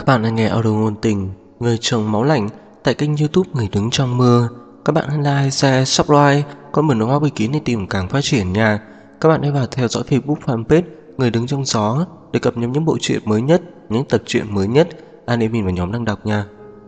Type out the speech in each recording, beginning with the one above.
bạn đang nghe audio ngôn tình Người chồng máu lạnh tại kênh YouTube Người đứng trong mưa. Các bạn hãy like, share, subscribe, còn mở hoa ý kiến để tìm càng phát triển nha. Các bạn hãy vào theo dõi Facebook fanpage Người đứng trong gió để cập nhật những bộ truyện mới nhất, những tập truyện mới nhất anime và nhóm đang đọc nha.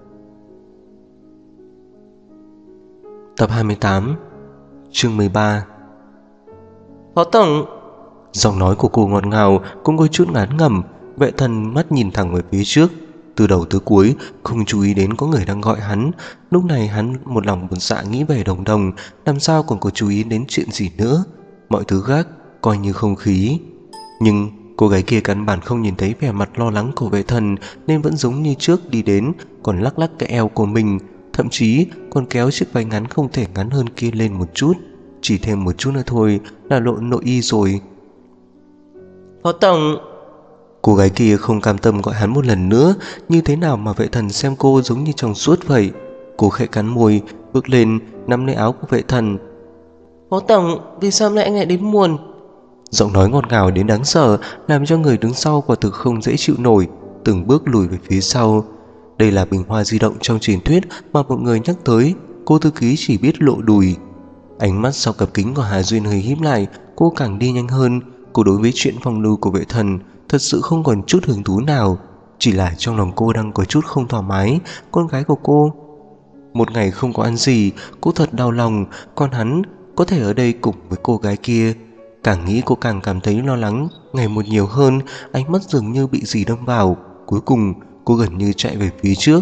Tập 28, chương 13. Phó tổng. Giọng nói của cô ngọt ngào cũng có chút ngán ngẩm. Vệ Thần mắt nhìn thẳng về phía trước, từ đầu tới cuối không chú ý đến có người đang gọi hắn. Lúc này hắn một lòng một dạ nghĩ về Đồng Đồng, làm sao còn có chú ý đến chuyện gì nữa. Mọi thứ khác coi như không khí. Nhưng cô gái kia căn bản không nhìn thấy vẻ mặt lo lắng của Vệ Thần, nên vẫn giống như trước đi đến, còn lắc lắc cái eo của mình, thậm chí còn kéo chiếc váy ngắn không thể ngắn hơn kia lên một chút. Chỉ thêm một chút nữa thôi là lộ nội y rồi. Phó tổng. Cô gái kia không cam tâm gọi hắn một lần nữa. Như thế nào mà Vệ Thần xem cô giống như trong suốt vậy. Cô khẽ cắn môi, bước lên nắm lấy áo của Vệ Thần. Phó tổng, vì sao lại anh lại đến muộn? Giọng nói ngọt ngào đến đáng sợ, làm cho người đứng sau quả thực không dễ chịu nổi, từng bước lùi về phía sau. Đây là bình hoa di động trong truyền thuyết mà một người nhắc tới. Cô thư ký chỉ biết lộ đùi. Ánh mắt sau cặp kính của Hà Duyên hơi híp lại. Cô càng đi nhanh hơn. Cô đối với chuyện phong lưu của Vệ Thần thật sự không còn chút hứng thú nào. Chỉ là trong lòng cô đang có chút không thoải mái. Con gái của cô một ngày không có ăn gì, cô thật đau lòng. Còn hắn có thể ở đây cùng với cô gái kia. Càng nghĩ cô càng cảm thấy lo lắng ngày một nhiều hơn. Ánh mắt dường như bị gì đâm vào. Cuối cùng cô gần như chạy về phía trước.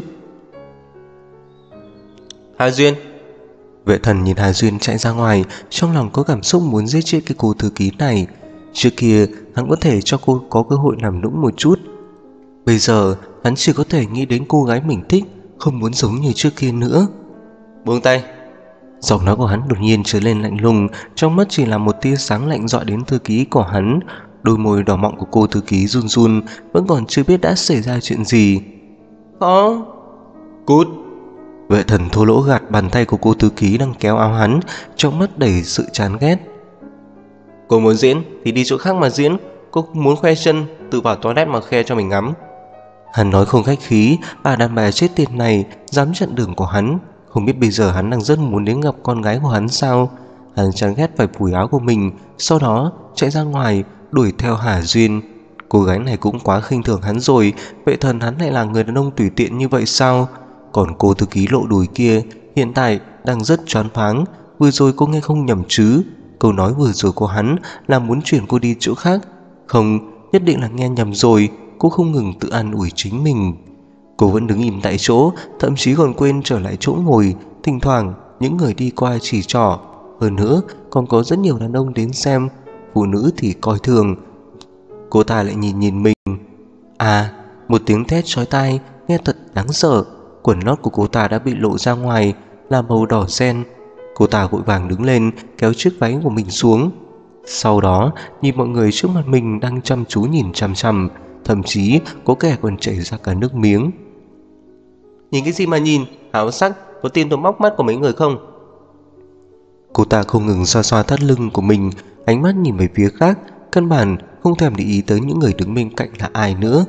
Hà Duyên. Vệ Thần nhìn Hà Duyên chạy ra ngoài, trong lòng có cảm xúc muốn giết chết cái cô thư ký này. Trước kia hắn có thể cho cô có cơ hội làm nũng một chút, bây giờ hắn chỉ có thể nghĩ đến cô gái mình thích, không muốn giống như trước kia nữa. Buông tay. Giọng nói của hắn đột nhiên trở lên lạnh lùng, trong mắt chỉ là một tia sáng lạnh dọa đến thư ký của hắn. Đôi môi đỏ mọng của cô thư ký run run, vẫn còn chưa biết đã xảy ra chuyện gì. Có. Cút. Vệ Thần thô lỗ gạt bàn tay của cô thư ký đang kéo áo hắn, trong mắt đầy sự chán ghét. Cô muốn diễn thì đi chỗ khác mà diễn. Cô muốn khoe chân, tự vào toilet mà khoe cho mình ngắm. Hắn nói không khách khí. Bà đàn bà chết tiệt này dám chặn đường của hắn. Không biết bây giờ hắn đang rất muốn đến gặp con gái của hắn sao. Hắn chán ghét phải phủi áo của mình, sau đó chạy ra ngoài đuổi theo Hà Duyên. Cô gái này cũng quá khinh thường hắn rồi. Vệ Thần hắn lại là người đàn ông tùy tiện như vậy sao? Còn cô thư ký lộ đùi kia hiện tại đang rất choáng váng. Vừa rồi cô nghe không nhầm chứ? Câu nói vừa rồi của hắn là muốn chuyển cô đi chỗ khác. Không, nhất định là nghe nhầm rồi. Cô không ngừng tự an ủi chính mình. Cô vẫn đứng im tại chỗ, thậm chí còn quên trở lại chỗ ngồi. Thỉnh thoảng những người đi qua chỉ trỏ. Hơn nữa còn có rất nhiều đàn ông đến xem. Phụ nữ thì coi thường. Cô ta lại nhìn nhìn mình. À, một tiếng thét chói tai nghe thật đáng sợ. Quần lót của cô ta đã bị lộ ra ngoài, là màu đỏ sen. Cô ta vội vàng đứng lên, kéo chiếc váy của mình xuống. Sau đó nhìn mọi người trước mặt mình đang chăm chú nhìn chằm chằm, thậm chí có kẻ còn chảy ra cả nước miếng. Nhìn cái gì mà nhìn, háo sắc, có tin tôi móc mắt của mấy người không? Cô ta không ngừng xoa xoa thắt lưng của mình, ánh mắt nhìn về phía khác, căn bản không thèm để ý tới những người đứng bên cạnh là ai nữa.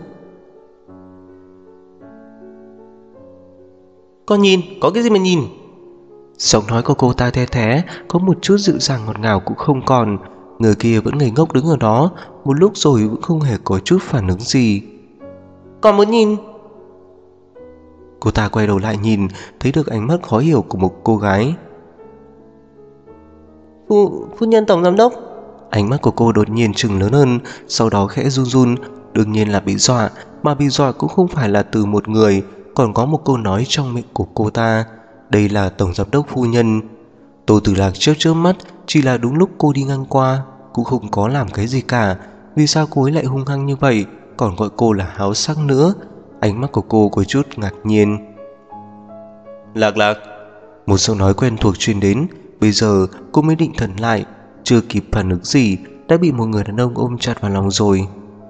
Con nhìn, có cái gì mà nhìn? Giọng nói của cô ta the thé, có một chút dịu dàng ngọt ngào cũng không còn. Người kia vẫn ngây ngốc đứng ở đó một lúc rồi vẫn không hề có chút phản ứng gì. Con muốn nhìn. Cô ta quay đầu lại nhìn, thấy được ánh mắt khó hiểu của một cô gái. Phu nhân tổng giám đốc. Ánh mắt của cô đột nhiên trừng lớn hơn, sau đó khẽ run run. Đương nhiên là bị dọa, mà bị dọa cũng không phải là từ một người, còn có một câu nói trong miệng của cô ta. Đây là tổng giám đốc phu nhân. Tô Tử Lạc chớp mắt, chỉ là đúng lúc cô đi ngang qua, cũng không có làm cái gì cả. Vì sao cô ấy lại hung hăng như vậy, còn gọi cô là háo sắc nữa? Ánh mắt của cô có chút ngạc nhiên. Lạc Lạc. Một giọng nói quen thuộc truyền đến. Bây giờ cô mới định thần lại, chưa kịp phản ứng gì đã bị một người đàn ông ôm chặt vào lòng rồi.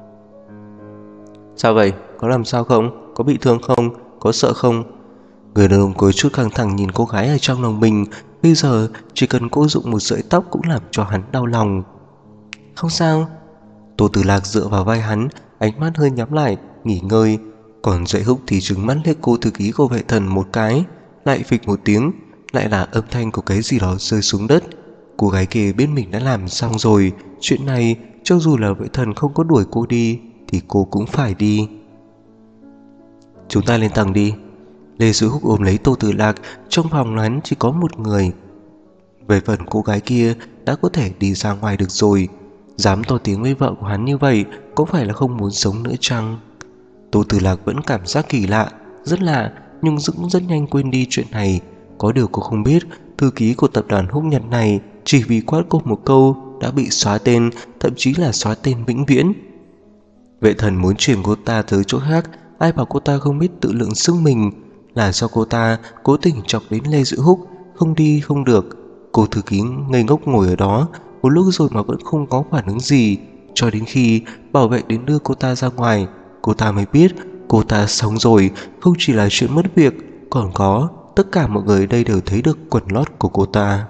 Sao vậy? Có làm sao không? Có bị thương không? Có sợ không? Người đàn ông có chút căng thẳng nhìn cô gái ở trong lòng mình. Bây giờ chỉ cần cô dụng một sợi tóc cũng làm cho hắn đau lòng. Không sao. Tô Tử Lạc dựa vào vai hắn, ánh mắt hơi nhắm lại, nghỉ ngơi. Còn Dạy Húc thì trừng mắt liếc cô thư ký của Vệ Thần một cái, lại phịch một tiếng, lại là âm thanh của cái gì đó rơi xuống đất. Cô gái kia biết mình đã làm xong rồi, chuyện này cho dù là Vệ Thần không có đuổi cô đi thì cô cũng phải đi. Chúng ta lên tầng đi. Lê Dữ Húc ôm lấy Tô Tử Lạc, trong phòng hắn chỉ có một người. Về phần cô gái kia đã có thể đi ra ngoài được rồi, dám to tiếng với vợ của hắn như vậy có phải là không muốn sống nữa chăng? Tô Tử Lạc vẫn cảm giác kỳ lạ, rất lạ, nhưng cũng rất nhanh quên đi chuyện này. Có điều cô không biết thư ký của tập đoàn Húc Nhật này chỉ vì quát cô một câu đã bị xóa tên, thậm chí là xóa tên vĩnh viễn. Vệ Thần muốn chuyển cô ta tới chỗ khác, ai bảo cô ta không biết tự lượng sức mình, là do cô ta cố tình chọc đến Lê Dữ Húc, không đi không được. Cô thư ký ngây ngốc ngồi ở đó một lúc rồi mà vẫn không có phản ứng gì, cho đến khi bảo vệ đến đưa cô ta ra ngoài, cô ta mới biết cô ta xong rồi. Không chỉ là chuyện mất việc, còn có tất cả mọi người đây đều thấy được quần lót của cô ta.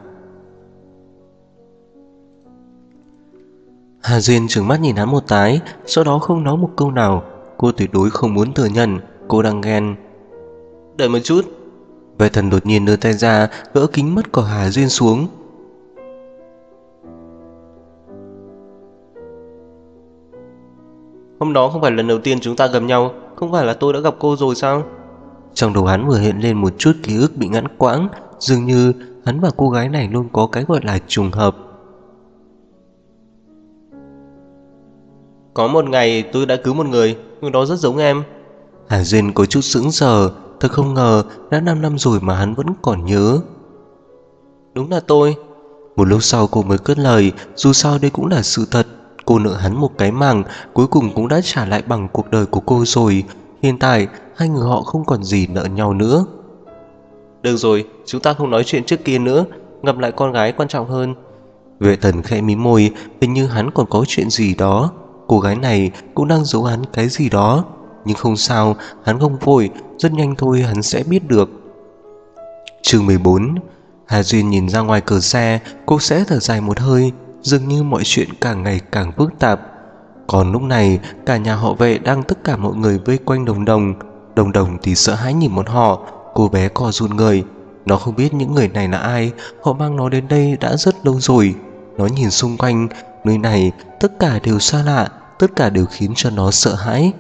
Hà Duyên trừng mắt nhìn hắn một cái, sau đó không nói một câu nào. Cô tuyệt đối không muốn thừa nhận cô đang ghen. Đợi một chút. Vệ Thần đột nhiên đưa tay ra gỡ kính mắt của Hà Duyên xuống. Hôm đó không phải lần đầu tiên chúng ta gặp nhau, không phải là tôi đã gặp cô rồi sao? Trong đầu hắn vừa hiện lên một chút ký ức bị ngắt quãng, dường như hắn và cô gái này luôn có cái gọi là trùng hợp. Có một ngày tôi đã cứu một người đó rất giống em. Hà Duyên có chút sững sờ, thật không ngờ đã 5 năm rồi mà hắn vẫn còn nhớ. Đúng là tôi. Một lúc sau cô mới cất lời, dù sao đây cũng là sự thật. Cô nợ hắn một cái màng, cuối cùng cũng đã trả lại bằng cuộc đời của cô rồi. Hiện tại hai người họ không còn gì nợ nhau nữa. Được rồi, chúng ta không nói chuyện trước kia nữa, gặp lại con gái quan trọng hơn. Vệ Thần khẽ mím môi, hình như hắn còn có chuyện gì đó. Cô gái này cũng đang giấu hắn cái gì đó. Nhưng không sao, hắn không vội, rất nhanh thôi hắn sẽ biết được. Chương 14. Hà Duyên nhìn ra ngoài cửa xe, cô sẽ thở dài một hơi, dường như mọi chuyện càng ngày càng phức tạp. Còn lúc này, cả nhà họ Vệ đang tất cả mọi người vây quanh Đồng Đồng. Đồng Đồng thì sợ hãi nhìn bọn họ, cô bé co run người. Nó không biết những người này là ai, họ mang nó đến đây đã rất lâu rồi. Nó nhìn xung quanh, nơi này tất cả đều xa lạ, tất cả đều khiến cho nó sợ hãi.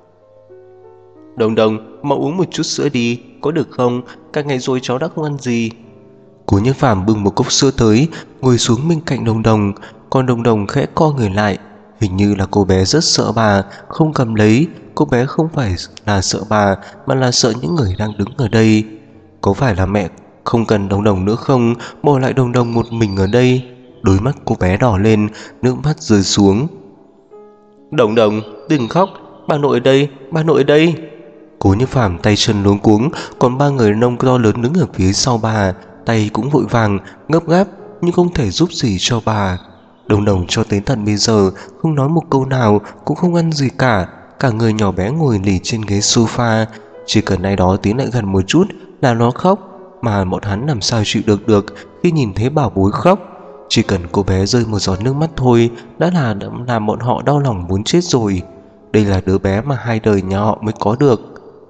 Đồng Đồng, mau uống một chút sữa đi, có được không? Cả ngày rồi cháu đã không ăn gì. Cố Như Phàm bưng một cốc sữa tới, ngồi xuống bên cạnh Đồng Đồng. Còn Đồng Đồng khẽ co người lại, hình như là cô bé rất sợ bà, không cầm lấy. Cô bé không phải là sợ bà, mà là sợ những người đang đứng ở đây. Có phải là mẹ không cần Đồng Đồng nữa không, bỏ lại Đồng Đồng một mình ở đây? Đôi mắt cô bé đỏ lên, nước mắt rơi xuống. Đồng Đồng, đừng khóc, bà nội ở đây, bà nội ở đây. Cố Như Phàm tay chân luống cuống, còn ba người đàn ông to lớn đứng ở phía sau bà, tay cũng vội vàng, gấp gáp nhưng không thể giúp gì cho bà. Đồng Đồng cho tới tận bây giờ không nói một câu nào, cũng không ăn gì cả, cả người nhỏ bé ngồi lì trên ghế sofa. Chỉ cần ai đó tiến lại gần một chút là nó khóc, mà bọn hắn làm sao chịu được khi nhìn thấy bảo bối khóc. Chỉ cần cô bé rơi một giọt nước mắt thôi đã làm bọn họ đau lòng muốn chết rồi. Đây là đứa bé mà hai đời nhà họ mới có được.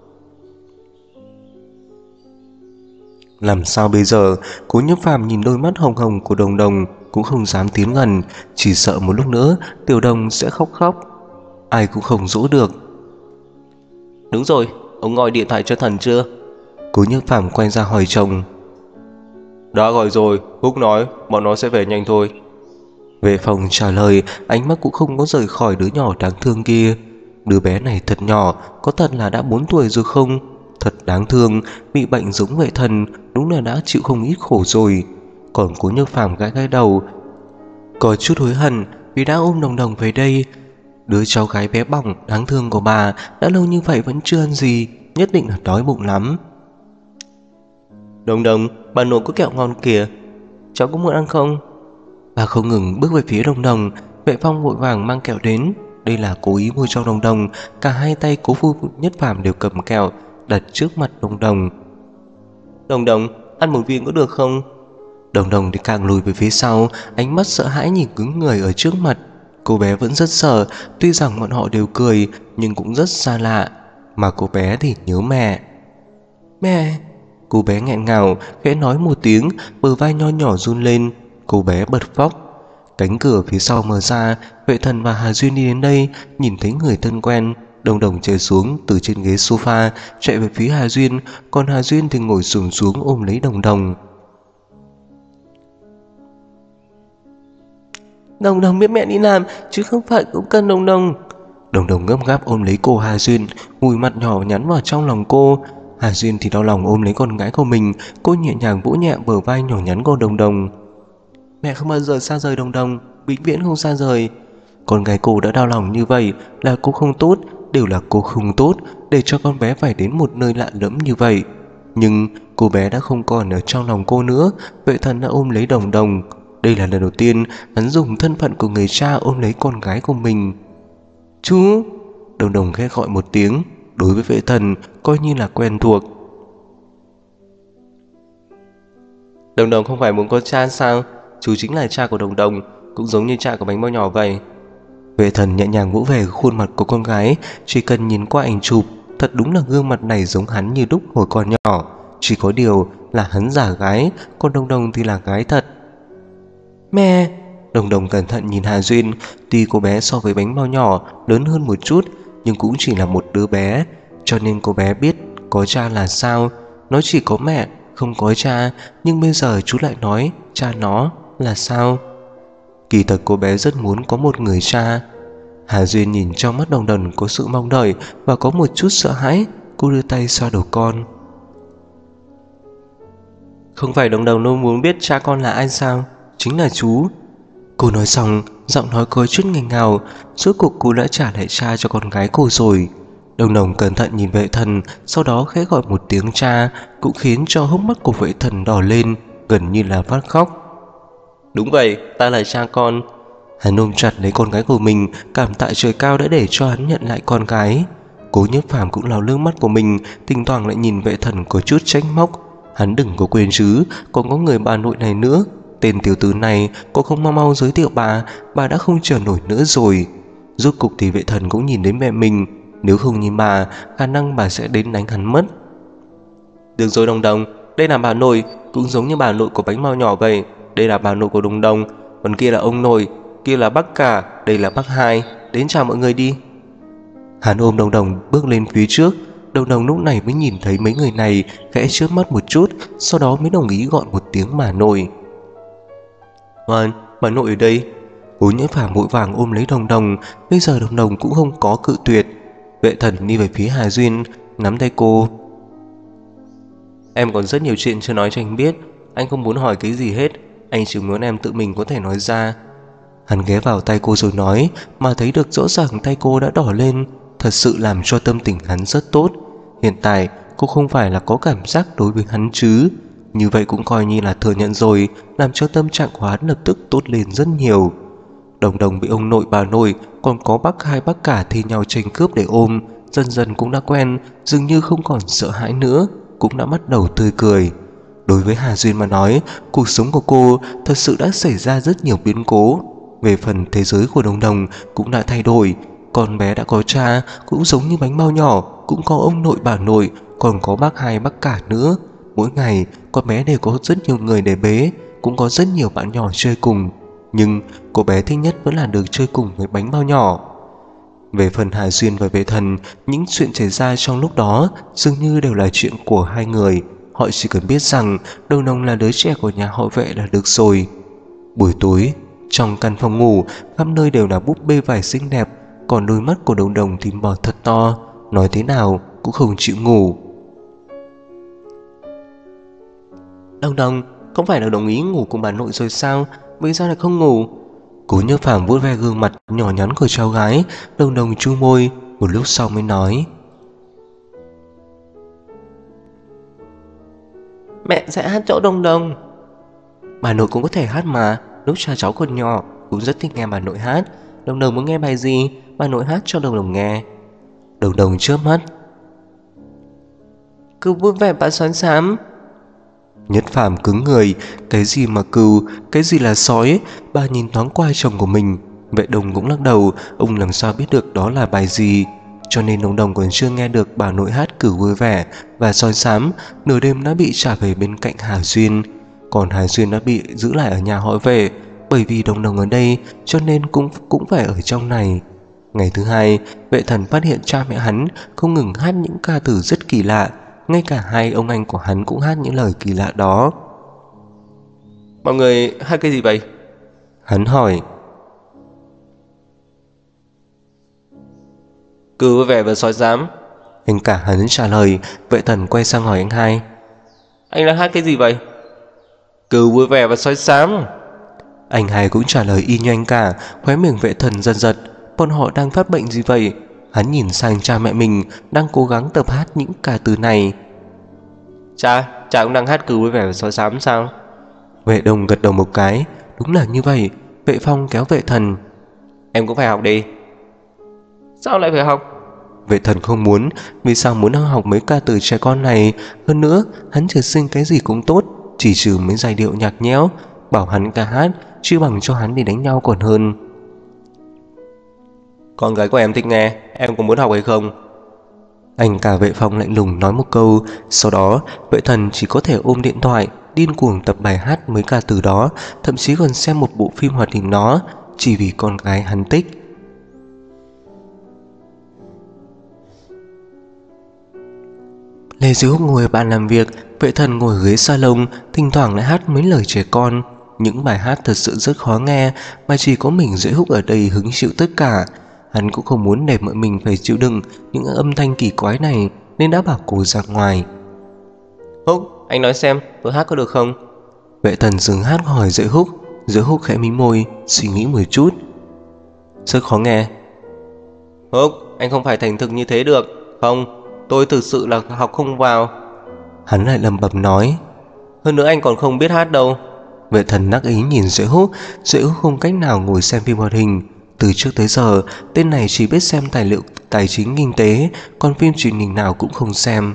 Làm sao bây giờ? Cố Như Phàm nhìn đôi mắt hồng hồng của Đồng Đồng cũng không dám tiến gần, chỉ sợ một lúc nữa Tiểu Đồng sẽ khóc. Ai cũng không dỗ được. Đúng rồi, ông gọi điện thoại cho Thần chưa? Cố Như Phàm quay ra hỏi chồng. Đã gọi rồi, Húc nói bọn nó sẽ về nhanh thôi. Vệ Phong trả lời, ánh mắt cũng không có rời khỏi đứa nhỏ đáng thương kia. Đứa bé này thật nhỏ, có thật là đã 4 tuổi rồi không? Thật đáng thương, bị bệnh giống Vệ Thần, đúng là đã chịu không ít khổ rồi. Còn Cố Như Phàm gãi đầu, có chút hối hận vì đã ôm Đồng Đồng về đây. Đứa cháu gái bé bỏng đáng thương của bà đã lâu như vậy vẫn chưa ăn gì, nhất định là đói bụng lắm. Đồng Đồng, bà nội có kẹo ngon kìa, cháu có muốn ăn không? Bà không ngừng bước về phía Đồng Đồng. Vệ Phong vội vàng mang kẹo đến, đây là cố ý mua cho Đồng Đồng. Cả hai tay Cố Phu Nhất Phàm đều cầm kẹo đặt trước mặt Đồng Đồng. Đồng Đồng, ăn một viên có được không? Đồng Đồng thì càng lùi về phía sau, ánh mắt sợ hãi nhìn cứng người ở trước mặt. Cô bé vẫn rất sợ, tuy rằng bọn họ đều cười nhưng cũng rất xa lạ. mà cô bé thì nhớ mẹ. Mẹ! Cô bé nghẹn ngào khẽ nói một tiếng, bờ vai nho nhỏ run lên. Cô bé bật khóc. Cánh cửa phía sau mở ra, Vệ Thần và Hà Duyên đi đến đây. Nhìn thấy người thân quen, Đồng Đồng chạy xuống từ trên ghế sofa chạy về phía Hà Duyên, còn Hà Duyên thì ngồi xổm xuống ôm lấy Đồng Đồng. Đồng Đồng biết mẹ đi làm chứ không phải cũng cần Đồng Đồng. Đồng Đồng gấp gáp ôm lấy cô Hà Duyên, vùi mặt nhỏ nhắn vào trong lòng cô. Hà Duyên thì đau lòng ôm lấy con gái của mình. Cô nhẹ nhàng vỗ nhẹ bờ vai nhỏ nhắn của Đồng Đồng. Mẹ không bao giờ xa rời Đồng Đồng, vĩnh viễn không xa rời. Con gái cô đã đau lòng như vậy là cô không tốt, đều là cô không tốt để cho con bé phải đến một nơi lạ lẫm như vậy. Nhưng cô bé đã không còn ở trong lòng cô nữa. Vệ Thần đã ôm lấy Đồng Đồng. Đây là lần đầu tiên hắn dùng thân phận của người cha ôm lấy con gái của mình. Chú! Đồng Đồng khẽ gọi một tiếng, đối với Vệ Thần coi như là quen thuộc. Đồng Đồng không phải muốn có cha sao? Chú chính là cha của Đồng Đồng, cũng giống như cha của bánh bao nhỏ vậy. Vệ Thần nhẹ nhàng vỗ về khuôn mặt của con gái. Chỉ cần nhìn qua ảnh chụp, thật đúng là gương mặt này giống hắn như lúc hồi còn nhỏ. Chỉ có điều là hắn giả gái, còn Đồng Đồng thì là gái thật. Mẹ! Đồng Đồng cẩn thận nhìn Hà Duyên. Tuy cô bé so với bánh bao nhỏ lớn hơn một chút, nhưng cũng chỉ là một đứa bé, cho nên cô bé biết có cha là sao. Nó chỉ có mẹ, không có cha. Nhưng bây giờ chú lại nói cha nó là sao? Kỳ thật cô bé rất muốn có một người cha. Hà Duyên nhìn trong mắt Đồng Đồng có sự mong đợi và có một chút sợ hãi. Cô đưa tay xoa đầu con. Không phải Đồng Đồng luôn muốn biết cha con là ai sao? Chính là chú. Cô nói xong, giọng nói có chút nghẹn ngào. Rốt cuộc cô đã trả lại cha cho con gái cô rồi. Đồng Đồng cẩn thận nhìn Vệ Thần, sau đó khẽ gọi một tiếng cha, cũng khiến cho hốc mắt của Vệ Thần đỏ lên, gần như là phát khóc. Đúng vậy, ta là cha con. Hắn ôm chặt lấy con gái của mình, cảm tạ trời cao đã để cho hắn nhận lại con gái. Cố Nhất Phàm cũng lau nước mắt của mình, thỉnh thoảng lại nhìn Vệ Thần có chút trách móc. Hắn đừng có quên chứ, còn có người bà nội này nữa. Tên tiểu tử này có không mau giới thiệu bà đã không chờ nổi nữa rồi. Rốt cục thì Vệ Thần cũng nhìn đến mẹ mình. Nếu không nhìn bà, khả năng bà sẽ đến đánh hắn mất. Được rồi Đồng Đồng, đây là bà nội, cũng giống như bà nội của bánh bao nhỏ vậy. Đây là bà nội của Đồng Đồng, còn kia là ông nội, kia là bác cả, đây là bác hai. Đến chào mọi người đi. Hắn ôm Đồng Đồng bước lên phía trước. Đồng Đồng lúc này mới nhìn thấy mấy người này, khẽ chớp mắt một chút, sau đó mới đồng ý gọi một tiếng bà nội. Bà nội ở đây. Cố Nhất Phàm vội vàng ôm lấy Đồng Đồng. Bây giờ Đồng Đồng cũng không có cự tuyệt. Vệ Thần đi về phía Hà Duyên, nắm tay cô. Em còn rất nhiều chuyện chưa nói cho anh biết. Anh không muốn hỏi cái gì hết, anh chỉ muốn em tự mình có thể nói ra. Hắn ghé vào tay cô rồi nói, mà thấy được rõ ràng tay cô đã đỏ lên. Thật sự làm cho tâm tình hắn rất tốt. Hiện tại cô không phải là có cảm giác đối với hắn chứ. Như vậy cũng coi như là thừa nhận rồi, làm cho tâm trạng của hắn lập tức tốt lên rất nhiều. Đồng Đồng bị ông nội bà nội còn có bác hai bác cả thi nhau tranh cướp để ôm, dần dần cũng đã quen, dường như không còn sợ hãi nữa, cũng đã bắt đầu tươi cười. Đối với Hà Duyên mà nói, cuộc sống của cô thật sự đã xảy ra rất nhiều biến cố. Về phần thế giới của Đồng Đồng cũng đã thay đổi. Con bé đã có cha, cũng giống như bánh bao nhỏ, cũng có ông nội bà nội, còn có bác hai bác cả nữa. Mỗi ngày con bé đều có rất nhiều người để bế, cũng có rất nhiều bạn nhỏ chơi cùng. Nhưng cô bé thích nhất vẫn là được chơi cùng với bánh bao nhỏ. Về phần Hà Duyên và Vệ Thần, những chuyện xảy ra trong lúc đó dường như đều là chuyện của hai người. Họ chỉ cần biết rằng Đồng Đồng là đứa trẻ của nhà họ Vệ là được rồi. Buổi tối, trong căn phòng ngủ, khắp nơi đều là búp bê vải xinh đẹp, còn đôi mắt của Đồng Đồng thì mở thật to, nói thế nào cũng không chịu ngủ. Đồng Đồng, không phải là đồng ý ngủ cùng bà nội rồi sao? Bây giờ lại không ngủ? Cố Như Phàm vuốt ve gương mặt nhỏ nhắn của cháu gái. Đồng Đồng chu môi, một lúc sau mới nói, mẹ sẽ hát chỗ Đồng Đồng. Bà nội cũng có thể hát mà, lúc cha cháu còn nhỏ cũng rất thích nghe bà nội hát. Đồng Đồng muốn nghe bài gì, bà nội hát cho Đồng Đồng nghe. Đồng Đồng chớp mắt, cứ vui vẻ bà xoắn xám. Nhất Phàm cứng người, cái gì mà cừu, cái gì là sói. Bà nhìn thoáng qua chồng của mình. Vệ Đồng cũng lắc đầu, ông làm sao biết được đó là bài gì. cho nên Đồng Đồng còn chưa nghe được bà nội hát Cử Vui Vẻ và Soi Sám. Nửa đêm đã bị trả về bên cạnh Hà Duyên, còn Hà Duyên đã bị giữ lại ở nhà họ Vệ. Bởi vì Đồng Đồng ở đây cho nên cũng phải ở trong này. Ngày thứ hai, Vệ Thần phát hiện cha mẹ hắn không ngừng hát những ca từ rất kỳ lạ, ngay cả hai ông anh của hắn cũng hát những lời kỳ lạ đó. Mọi người hát cái gì vậy? Hắn hỏi. Cử Vui Vẻ và Soi Sám. Anh cả hắn trả lời. Vệ Thần quay sang hỏi anh hai. Anh đang hát cái gì vậy? Cử Vui Vẻ và Soi Sám. Anh hai cũng trả lời y như anh cả. Khóe miệng Vệ Thần giật giật. Bọn họ đang phát bệnh gì vậy? Hắn nhìn sang cha mẹ mình đang cố gắng tập hát những ca từ này. Cha cũng đang hát Cử Vui Vẻ và Soi Sám sao? Vệ Đồng gật đầu một cái. Đúng là như vậy. Vệ Phong kéo Vệ Thần. Em cũng phải học đi. Sao lại phải học? Vệ Thần không muốn. Vì sao muốn học mấy ca từ trẻ con này? Hơn nữa hắn trời sinh cái gì cũng tốt, chỉ trừ mấy giai điệu nhạc nhẽo. Bảo hắn ca hát chứ bằng cho hắn đi đánh nhau còn hơn. Con gái của em thích nghe, em có muốn học hay không? Anh cả Vệ Phong lạnh lùng nói một câu. Sau đó Vệ Thần chỉ có thể ôm điện thoại điên cuồng tập bài hát mấy ca từ đó, thậm chí còn xem một bộ phim hoạt hình đó, chỉ vì con gái hắn thích. Lê Diệu Húc ngồi ở bàn làm việc, Vệ Thần ngồi ghế salon, thỉnh thoảng lại hát mấy lời trẻ con. Những bài hát thật sự rất khó nghe, mà chỉ có mình Diệu Húc ở đây hứng chịu tất cả. Hắn cũng không muốn để mọi mình phải chịu đựng những âm thanh kỳ quái này, nên đã bảo cô ra ngoài. Húc, anh nói xem, tôi hát có được không? Vệ Thần dừng hát hỏi Diệu Húc. Diệu Húc khẽ mí môi, suy nghĩ một chút. Rất khó nghe. Húc, anh không phải thành thực như thế được. Không, tôi thực sự là học không vào. Hắn lại lẩm bẩm nói. Hơn nữa anh còn không biết hát đâu. Vệ Thần đắc ý nhìn Diệu Húc. Diệu Húc không cách nào ngồi xem phim hoạt hình. Từ trước tới giờ tên này chỉ biết xem tài liệu tài chính kinh tế, còn phim truyền hình nào cũng không xem.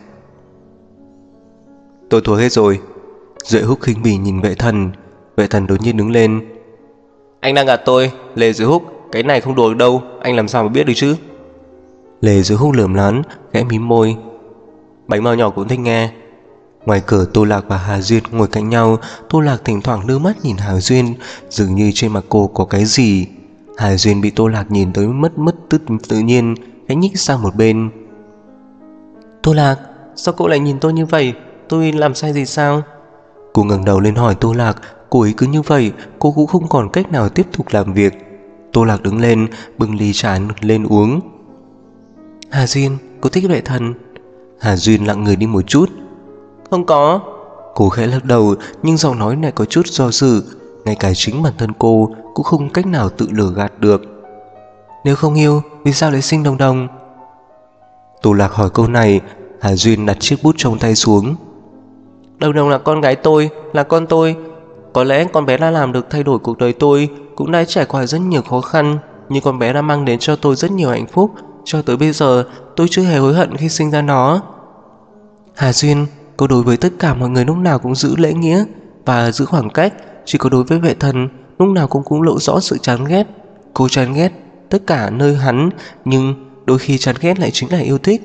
Tôi thua hết rồi. Diệu Húc khinh bỉ nhìn Vệ Thần. Vệ Thần đột nhiên đứng lên. Anh đang gạt tôi, Lê Diệu Húc. Cái này không đùa được đâu, anh làm sao mà biết được chứ? Lê Diệu Húc lườm lán, khẽ mím môi. Bánh bao nhỏ cũng thích nghe. Ngoài cửa Tô Lạc và Hà Duyên ngồi cạnh nhau. Tô Lạc thỉnh thoảng đưa mắt nhìn Hà Duyên, dường như trên mặt cô có cái gì. Hà Duyên bị Tô Lạc nhìn tới mất tự nhiên, khẽ nhích sang một bên. Tô Lạc, sao cô lại nhìn tôi như vậy? Tôi làm sai gì sao? Cô ngẩng đầu lên hỏi Tô Lạc. Cô ấy cứ như vậy, cô cũng không còn cách nào tiếp tục làm việc. Tô Lạc đứng lên, bưng ly trà lên uống. Hà Duyên, cô thích Vệ Thần? Hà Duyên lặng người đi một chút. Không có. Cô khẽ lắc đầu, nhưng giọng nói này có chút do dự. Ngay cả chính bản thân cô cũng không cách nào tự lừa gạt được. Nếu không yêu, vì sao lại sinh Đồng Đồng? Tô Lạc hỏi câu này. Hà Duyên đặt chiếc bút trong tay xuống. Đồng Đồng là con gái tôi, là con tôi. Có lẽ con bé đã làm được thay đổi cuộc đời tôi, cũng đã trải qua rất nhiều khó khăn, nhưng con bé đã mang đến cho tôi rất nhiều hạnh phúc. Cho tới bây giờ tôi chưa hề hối hận khi sinh ra nó. Hà Duyên, cô đối với tất cả mọi người lúc nào cũng giữ lễ nghĩa và giữ khoảng cách. Chỉ có đối với Vệ Thần lúc nào cũng lộ rõ sự chán ghét. Cô chán ghét tất cả nơi hắn, nhưng đôi khi chán ghét lại chính là yêu thích.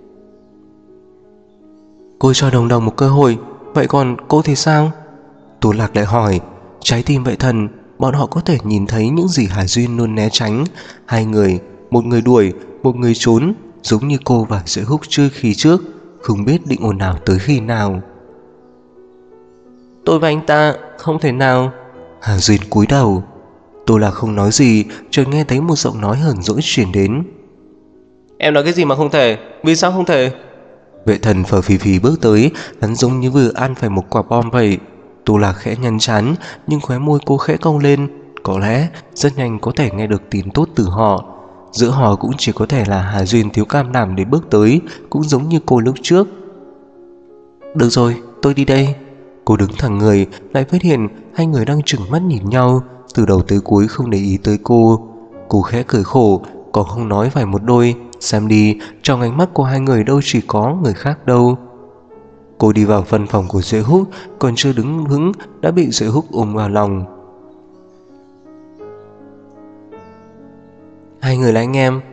Cô cho Đồng Đồng một cơ hội, vậy còn cô thì sao? Tô Lạc lại hỏi. Trái tim Vệ Thần, bọn họ có thể nhìn thấy những gì Hà Duyên luôn né tránh. Hai người, một người đuổi, một người trốn, giống như cô và Diệu Húc khi trước, không biết định ồn ào tới khi nào. Tôi và anh ta không thể nào. Hà Duyên cúi đầu. Tô Lạc không nói gì, chợt nghe thấy một giọng nói hờn dỗi truyền đến. Em nói cái gì mà không thể? Vì sao không thể? Vệ Thần phờ phì phì bước tới, hắn giống như vừa ăn phải một quả bom vậy. Tô Lạc khẽ nhăn trán, nhưng khóe môi cô khẽ cong lên. Có lẽ rất nhanh có thể nghe được tin tốt từ họ. Giữa họ cũng chỉ có thể là Hà Duyên thiếu cam đảm để bước tới, cũng giống như cô lúc trước. Được rồi, tôi đi đây. Cô đứng thẳng người, lại phát hiện hai người đang trừng mắt nhìn nhau, từ đầu tới cuối không để ý tới cô. Cô khẽ cười khổ, còn không nói phải một đôi. Xem đi, trong ánh mắt của hai người đâu chỉ có người khác đâu. Cô đi vào văn phòng của Diệu Húc, còn chưa đứng vững đã bị Diệu Húc ôm vào lòng. Hai người là anh em,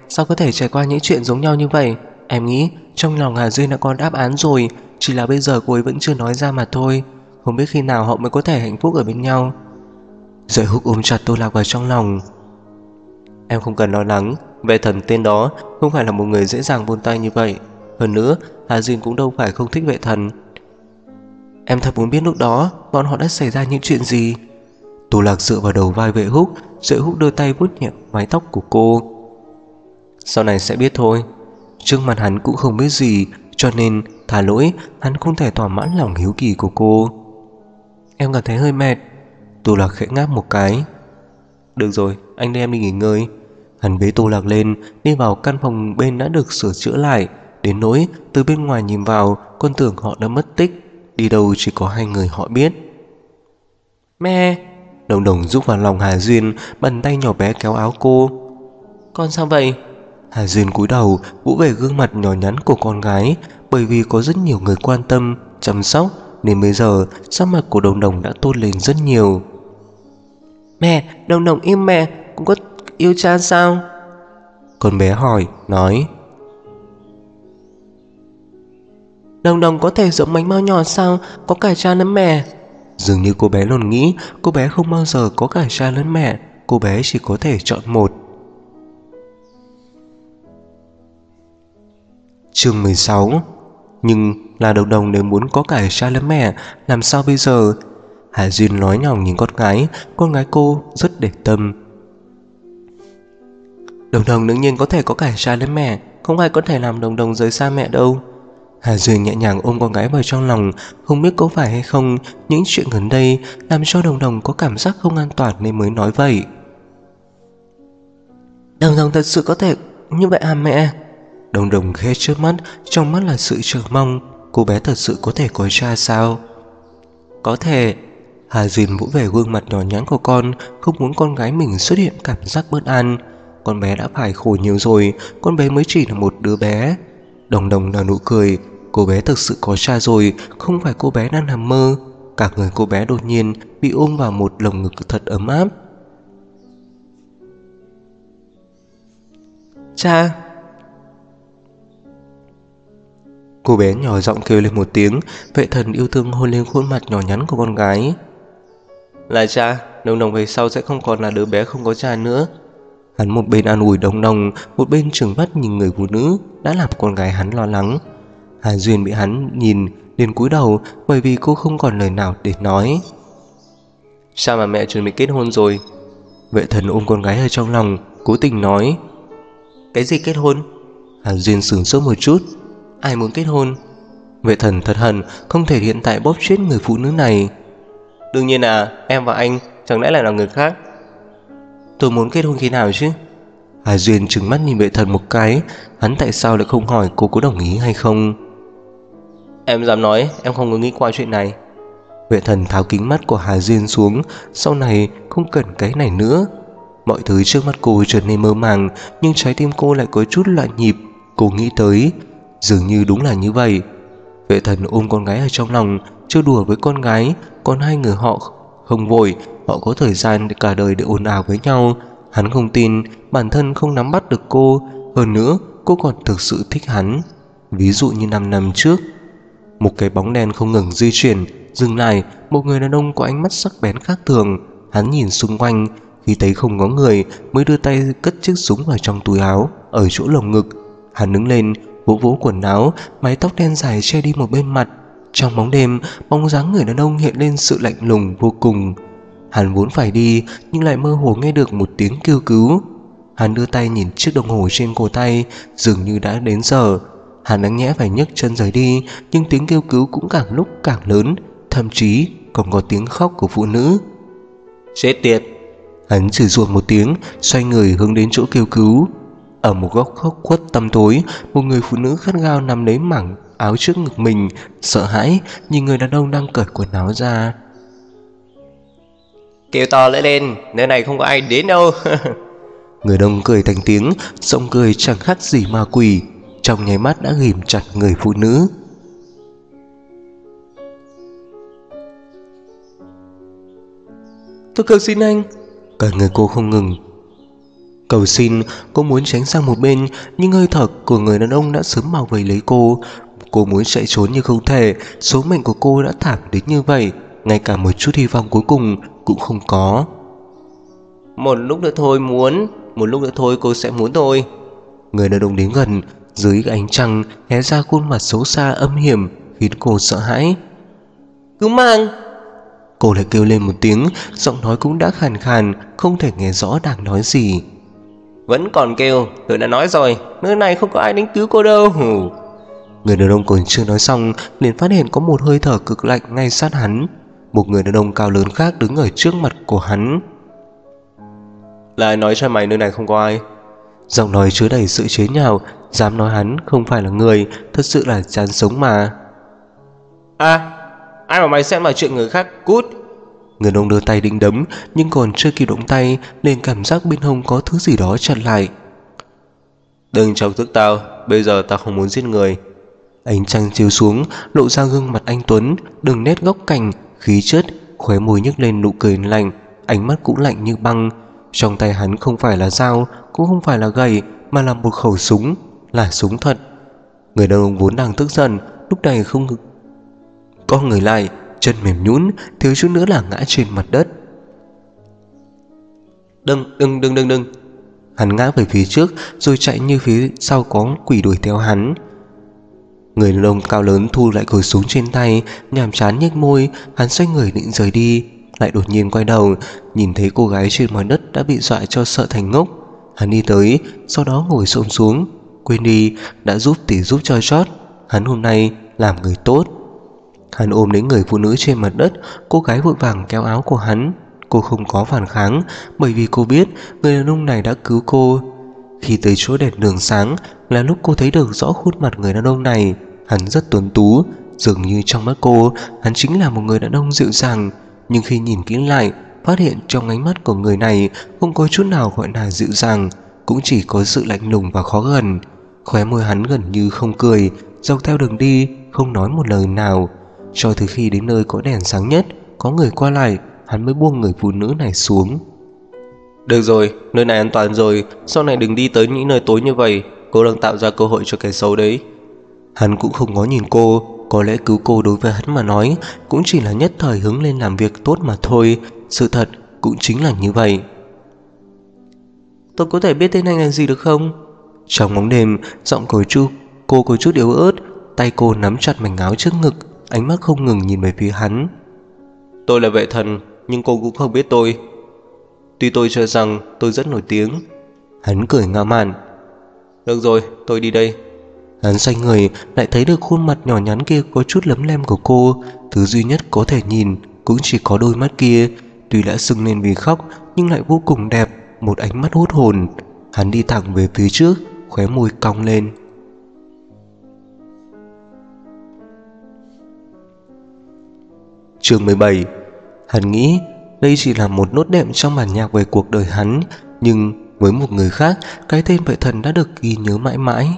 sao có thể trải qua những chuyện giống nhau như vậy? Em nghĩ trong lòng Hà Duyên đã có đáp án rồi, chỉ là bây giờ cô ấy vẫn chưa nói ra mà thôi. Không biết khi nào họ mới có thể hạnh phúc ở bên nhau. Duệ Húc ôm chặt Tô Lạc vào trong lòng. Em không cần lo lắng, vệ thần tên đó không phải là một người dễ dàng buông tay như vậy. Hơn nữa, Hà Duyên cũng đâu phải không thích vệ thần. Em thật muốn biết lúc đó bọn họ đã xảy ra những chuyện gì. Tô Lạc dựa vào đầu vai Vệ Húc, Duệ Húc đưa tay vuốt nhẹ mái tóc của cô. Sau này sẽ biết thôi. Trước mặt hắn cũng không biết gì, cho nên thà lỗi hắn không thể thỏa mãn lòng hiếu kỳ của cô. Em cảm thấy hơi mệt. Tô Lạc khẽ ngáp một cái. Được rồi, anh đưa em đi nghỉ ngơi. Hắn bế Tô Lạc lên, đi vào căn phòng bên đã được sửa chữa lại, đến nỗi từ bên ngoài nhìn vào còn tưởng họ đã mất tích, đi đâu chỉ có hai người họ biết. Mẹ! Đồng Đồng rúc vào lòng Hà Duyên, bàn tay nhỏ bé kéo áo cô. Con sao vậy? Hà Duyên cúi đầu vỗ về gương mặt nhỏ nhắn của con gái, bởi vì có rất nhiều người quan tâm, chăm sóc nên bây giờ sắc mặt của Đồng Đồng đã tốt lên rất nhiều. Mẹ, Đồng Đồng im mẹ, cũng có yêu cha sao? Con bé hỏi, nói. Đồng Đồng có thể giống bánh bao nhỏ sao? Có cả cha lẫn mẹ. Dường như cô bé luôn nghĩ cô bé không bao giờ có cả cha lẫn mẹ, cô bé chỉ có thể chọn một. Chương 16. Nhưng là Đồng Đồng nếu muốn có cả cha lẫn mẹ, làm sao bây giờ? Hà Duyên nói nhỏ nhìn con gái cô rất để tâm. Đồng Đồng đương nhiên có thể có cả cha lẫn mẹ, không ai có thể làm Đồng Đồng rời xa mẹ đâu. Hà Duyên nhẹ nhàng ôm con gái vào trong lòng, không biết có phải hay không những chuyện gần đây làm cho Đồng Đồng có cảm giác không an toàn nên mới nói vậy. Đồng Đồng thật sự có thể như vậy à mẹ? Đồng Đồng khẽ chớp mắt, trong mắt là sự chờ mong. Cô bé thật sự có thể có cha sao? Có thể. Hà Duyên vỗ về gương mặt nhỏ nhắn của con, không muốn con gái mình xuất hiện cảm giác bất an. Con bé đã phải khổ nhiều rồi, con bé mới chỉ là một đứa bé. Đồng Đồng nở nụ cười, cô bé thực sự có cha rồi, không phải cô bé đang nằm mơ. Cả người cô bé đột nhiên bị ôm vào một lồng ngực thật ấm áp. Cha! Cô bé nhỏ giọng kêu lên một tiếng, Vệ Thần yêu thương hôn lên khuôn mặt nhỏ nhắn của con gái. Là cha, Đồng Đồng về sau sẽ không còn là đứa bé không có cha nữa. Hắn một bên an ủi Đồng Đồng, một bên trừng mắt nhìn người phụ nữ đã làm con gái hắn lo lắng. Hà Duyên bị hắn nhìn liền cúi đầu, bởi vì cô không còn lời nào để nói. Sao mà mẹ chuẩn bị kết hôn rồi? Vệ Thần ôm con gái ở trong lòng, cố tình nói. Cái gì kết hôn? Hà Duyên sửng sốt một chút. Ai muốn kết hôn? Vệ Thần thật hận không thể hiện tại bóp chết người phụ nữ này. Đương nhiên là em và anh, chẳng lẽ lại là người khác? Tôi muốn kết hôn khi nào chứ? Hà Duyên trừng mắt nhìn Vệ Thần một cái, hắn tại sao lại không hỏi cô có đồng ý hay không? Em dám nói em không có nghĩ qua chuyện này. Vệ Thần tháo kính mắt của Hà Duyên xuống, sau này không cần cái này nữa. Mọi thứ trước mắt cô trở nên mơ màng, nhưng trái tim cô lại có chút loạn nhịp. Cô nghĩ tới, dường như đúng là như vậy. Vệ Thần ôm con gái ở trong lòng, trêu đùa với con gái, còn hai người họ không vội, họ có thời gian để cả đời để ồn ào với nhau. Hắn không tin bản thân không nắm bắt được cô, hơn nữa cô còn thực sự thích hắn. Ví dụ như 5 năm trước, một cái bóng đen không ngừng di chuyển, dừng lại, một người đàn ông có ánh mắt sắc bén khác thường. Hắn nhìn xung quanh, khi thấy không có người mới đưa tay cất chiếc súng vào trong túi áo, ở chỗ lồng ngực. Hắn đứng lên, vỗ vỗ quần áo, mái tóc đen dài che đi một bên mặt. Trong bóng đêm, bóng dáng người đàn ông hiện lên sự lạnh lùng vô cùng. Hắn vốn phải đi, nhưng lại mơ hồ nghe được một tiếng kêu cứu. Hắn đưa tay nhìn chiếc đồng hồ trên cổ tay, dường như đã đến giờ. Hắn đáng nhẽ phải nhấc chân rời đi, nhưng tiếng kêu cứu cũng càng lúc càng lớn, thậm chí còn có tiếng khóc của phụ nữ. Chết tiệt! Hắn chửi rủa một tiếng, xoay người hướng đến chỗ kêu cứu. Ở một góc khóc khuất tăm tối, một người phụ nữ gắt gao nắm lấy mảng áo trước ngực mình, sợ hãi nhìn người đàn ông đang cởi quần áo ra. Kêu to lên, nơi này không có ai đến đâu. Người đàn ông cười thành tiếng, giọng cười chẳng khác gì ma quỷ, trong nháy mắt đã ghìm chặt người phụ nữ. Tôi cầu xin anh. Cả người cô không ngừng Cầu xin, cô muốn tránh sang một bên, nhưng hơi thở của người đàn ông đã sớm bao vây lấy cô. Cô muốn chạy trốn nhưng không thể, số mệnh của cô đã thảm đến như vậy, ngay cả một chút hy vọng cuối cùng cũng không có. Một lúc nữa thôi một lúc nữa thôi cô sẽ muốn thôi. Người đàn ông đến gần, dưới ánh trăng hé ra khuôn mặt xấu xa âm hiểm, khiến cô sợ hãi. Cứu mạng! Cô lại kêu lên một tiếng, giọng nói cũng đã khàn khàn, không thể nghe rõ đang nói gì. Vẫn còn kêu, tôi đã nói rồi, nơi này không có ai đến cứu cô đâu. Người đàn ông còn chưa nói xong, liền phát hiện có một hơi thở cực lạnh ngay sát hắn. Một người đàn ông cao lớn khác đứng ở trước mặt của hắn. Là ai nói cho mày nơi này không có ai? Giọng nói chứa đầy sự chế nhạo, dám nói hắn không phải là người, thật sự là chán sống mà. Ai mà mày xen vào chuyện người khác, cút! Người đàn ông đưa tay định đấm, nhưng còn chưa kịp động tay, liền cảm giác bên hông có thứ gì đó chặn lại. Đừng chọc tức tao, bây giờ tao không muốn giết người. Ánh trăng chiếu xuống, lộ ra gương mặt anh tuấn, đường nét góc cạnh, khí chất, khóe môi nhếch lên nụ cười lạnh, ánh mắt cũng lạnh như băng. Trong tay hắn không phải là dao, cũng không phải là gậy, mà là một khẩu súng, là súng thật. Người đàn ông vốn đang tức giận, lúc này không co người lại, chân mềm nhũn, thiếu chút nữa là ngã trên mặt đất. Đừng. Hắn ngã về phía trước, rồi chạy như phía sau có quỷ đuổi theo hắn. Người đàn ông cao lớn thu lại khẩu súng trên tay, nhàm chán nhếch môi. Hắn xoay người định rời đi, lại đột nhiên quay đầu, nhìn thấy cô gái trên mặt đất đã bị dọa cho sợ thành ngốc. Hắn đi tới, sau đó ngồi xổm xuống. Quên đi, đã giúp tỷ giúp cho chót, hắn hôm nay làm người tốt. Hắn ôm lấy người phụ nữ trên mặt đất. Cô gái vội vàng kéo áo của hắn. Cô không có phản kháng, bởi vì cô biết người đàn ông này đã cứu cô. Khi tới chỗ đèn đường sáng là lúc cô thấy được rõ khuôn mặt người đàn ông này. Hắn rất tuấn tú, dường như trong mắt cô hắn chính là một người đàn ông dịu dàng. Nhưng khi nhìn kỹ lại, phát hiện trong ánh mắt của người này không có chút nào gọi là dịu dàng, cũng chỉ có sự lạnh lùng và khó gần. Khóe môi hắn gần như không cười, dọc theo đường đi không nói một lời nào, cho tới khi đến nơi có đèn sáng nhất, có người qua lại, hắn mới buông người phụ nữ này xuống. Được rồi, nơi này an toàn rồi, sau này đừng đi tới những nơi tối như vậy, cô đang tạo ra cơ hội cho kẻ xấu đấy. Hắn cũng không ngó nhìn cô, có lẽ cứu cô đối với hắn mà nói cũng chỉ là nhất thời hứng lên làm việc tốt mà thôi. Sự thật cũng chính là như vậy. Tôi có thể biết tên anh là gì được không? Trong bóng đêm, giọng cô có chút yếu ớt, tay cô nắm chặt mảnh áo trước ngực, ánh mắt không ngừng nhìn về phía hắn. Tôi là vệ thần, nhưng cô cũng không biết tôi. Tuy tôi cho rằng tôi rất nổi tiếng. Hắn cười ngạo mạn. Được rồi, tôi đi đây. Hắn xoay người, lại thấy được khuôn mặt nhỏ nhắn kia có chút lấm lem của cô. Thứ duy nhất có thể nhìn cũng chỉ có đôi mắt kia, tuy đã sưng lên vì khóc nhưng lại vô cùng đẹp, một ánh mắt hút hồn. Hắn đi thẳng về phía trước, khóe môi cong lên. Chương 17. Hắn nghĩ đây chỉ là một nốt đệm trong bản nhạc về cuộc đời hắn, nhưng với một người khác, cái tên vệ thần đã được ghi nhớ mãi mãi.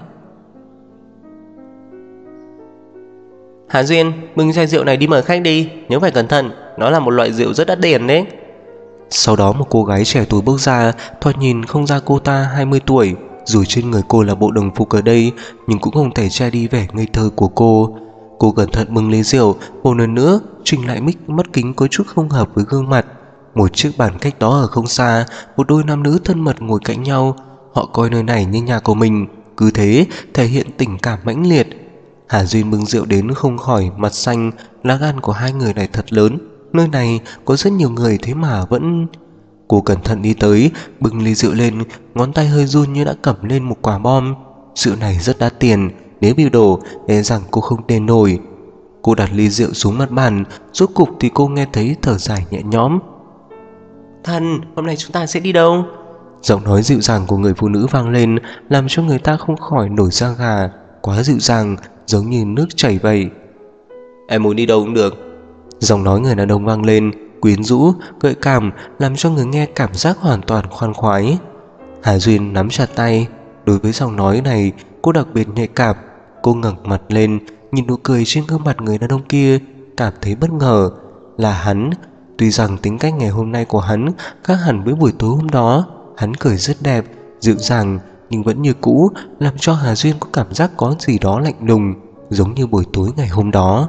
Hạ Duyên, bưng chai rượu này đi mời khách đi, nhớ phải cẩn thận, nó là một loại rượu rất đắt tiền đấy. Sau đó một cô gái trẻ tuổi bước ra, thoạt nhìn không ra cô ta 20 tuổi, dù trên người cô là bộ đồng phục ở đây, nhưng cũng không thể che đi vẻ ngây thơ của cô. Cô cẩn thận bưng ly rượu, một lần nữa chỉnh lại mắt kính có chút không hợp với gương mặt. Một chiếc bàn cách đó ở không xa, một đôi nam nữ thân mật ngồi cạnh nhau. Họ coi nơi này như nhà của mình, cứ thế thể hiện tình cảm mãnh liệt. Hà Duyên bưng rượu đến không khỏi mặt xanh, lá gan của hai người này thật lớn. Nơi này có rất nhiều người thế mà vẫn... Cô cẩn thận đi tới, bưng ly rượu lên, ngón tay hơi run như đã cầm lên một quả bom. Rượu này rất đắt tiền, nếu bị đổ e rằng cô không tên nổi. Cô đặt ly rượu xuống mặt bàn, rốt cục thì cô nghe thấy thở dài nhẹ nhõm. Thần, hôm nay chúng ta sẽ đi đâu? Giọng nói dịu dàng của người phụ nữ vang lên, làm cho người ta không khỏi nổi da gà. Quá dịu dàng, giống như nước chảy vậy. Em muốn đi đâu cũng được. Giọng nói người đàn ông vang lên, quyến rũ, gợi cảm, làm cho người nghe cảm giác hoàn toàn khoan khoái. Hà Duyên nắm chặt tay. Đối với giọng nói này, cô đặc biệt nhạy cảm. Cô ngẩng mặt lên, nhìn nụ cười trên gương mặt người đàn ông kia, cảm thấy bất ngờ. Là hắn. Tuy rằng tính cách ngày hôm nay của hắn khác hẳn với buổi tối hôm đó. Hắn cười rất đẹp, dịu dàng nhưng vẫn như cũ, làm cho Hà Duyên có cảm giác có gì đó lạnh lùng, giống như buổi tối ngày hôm đó.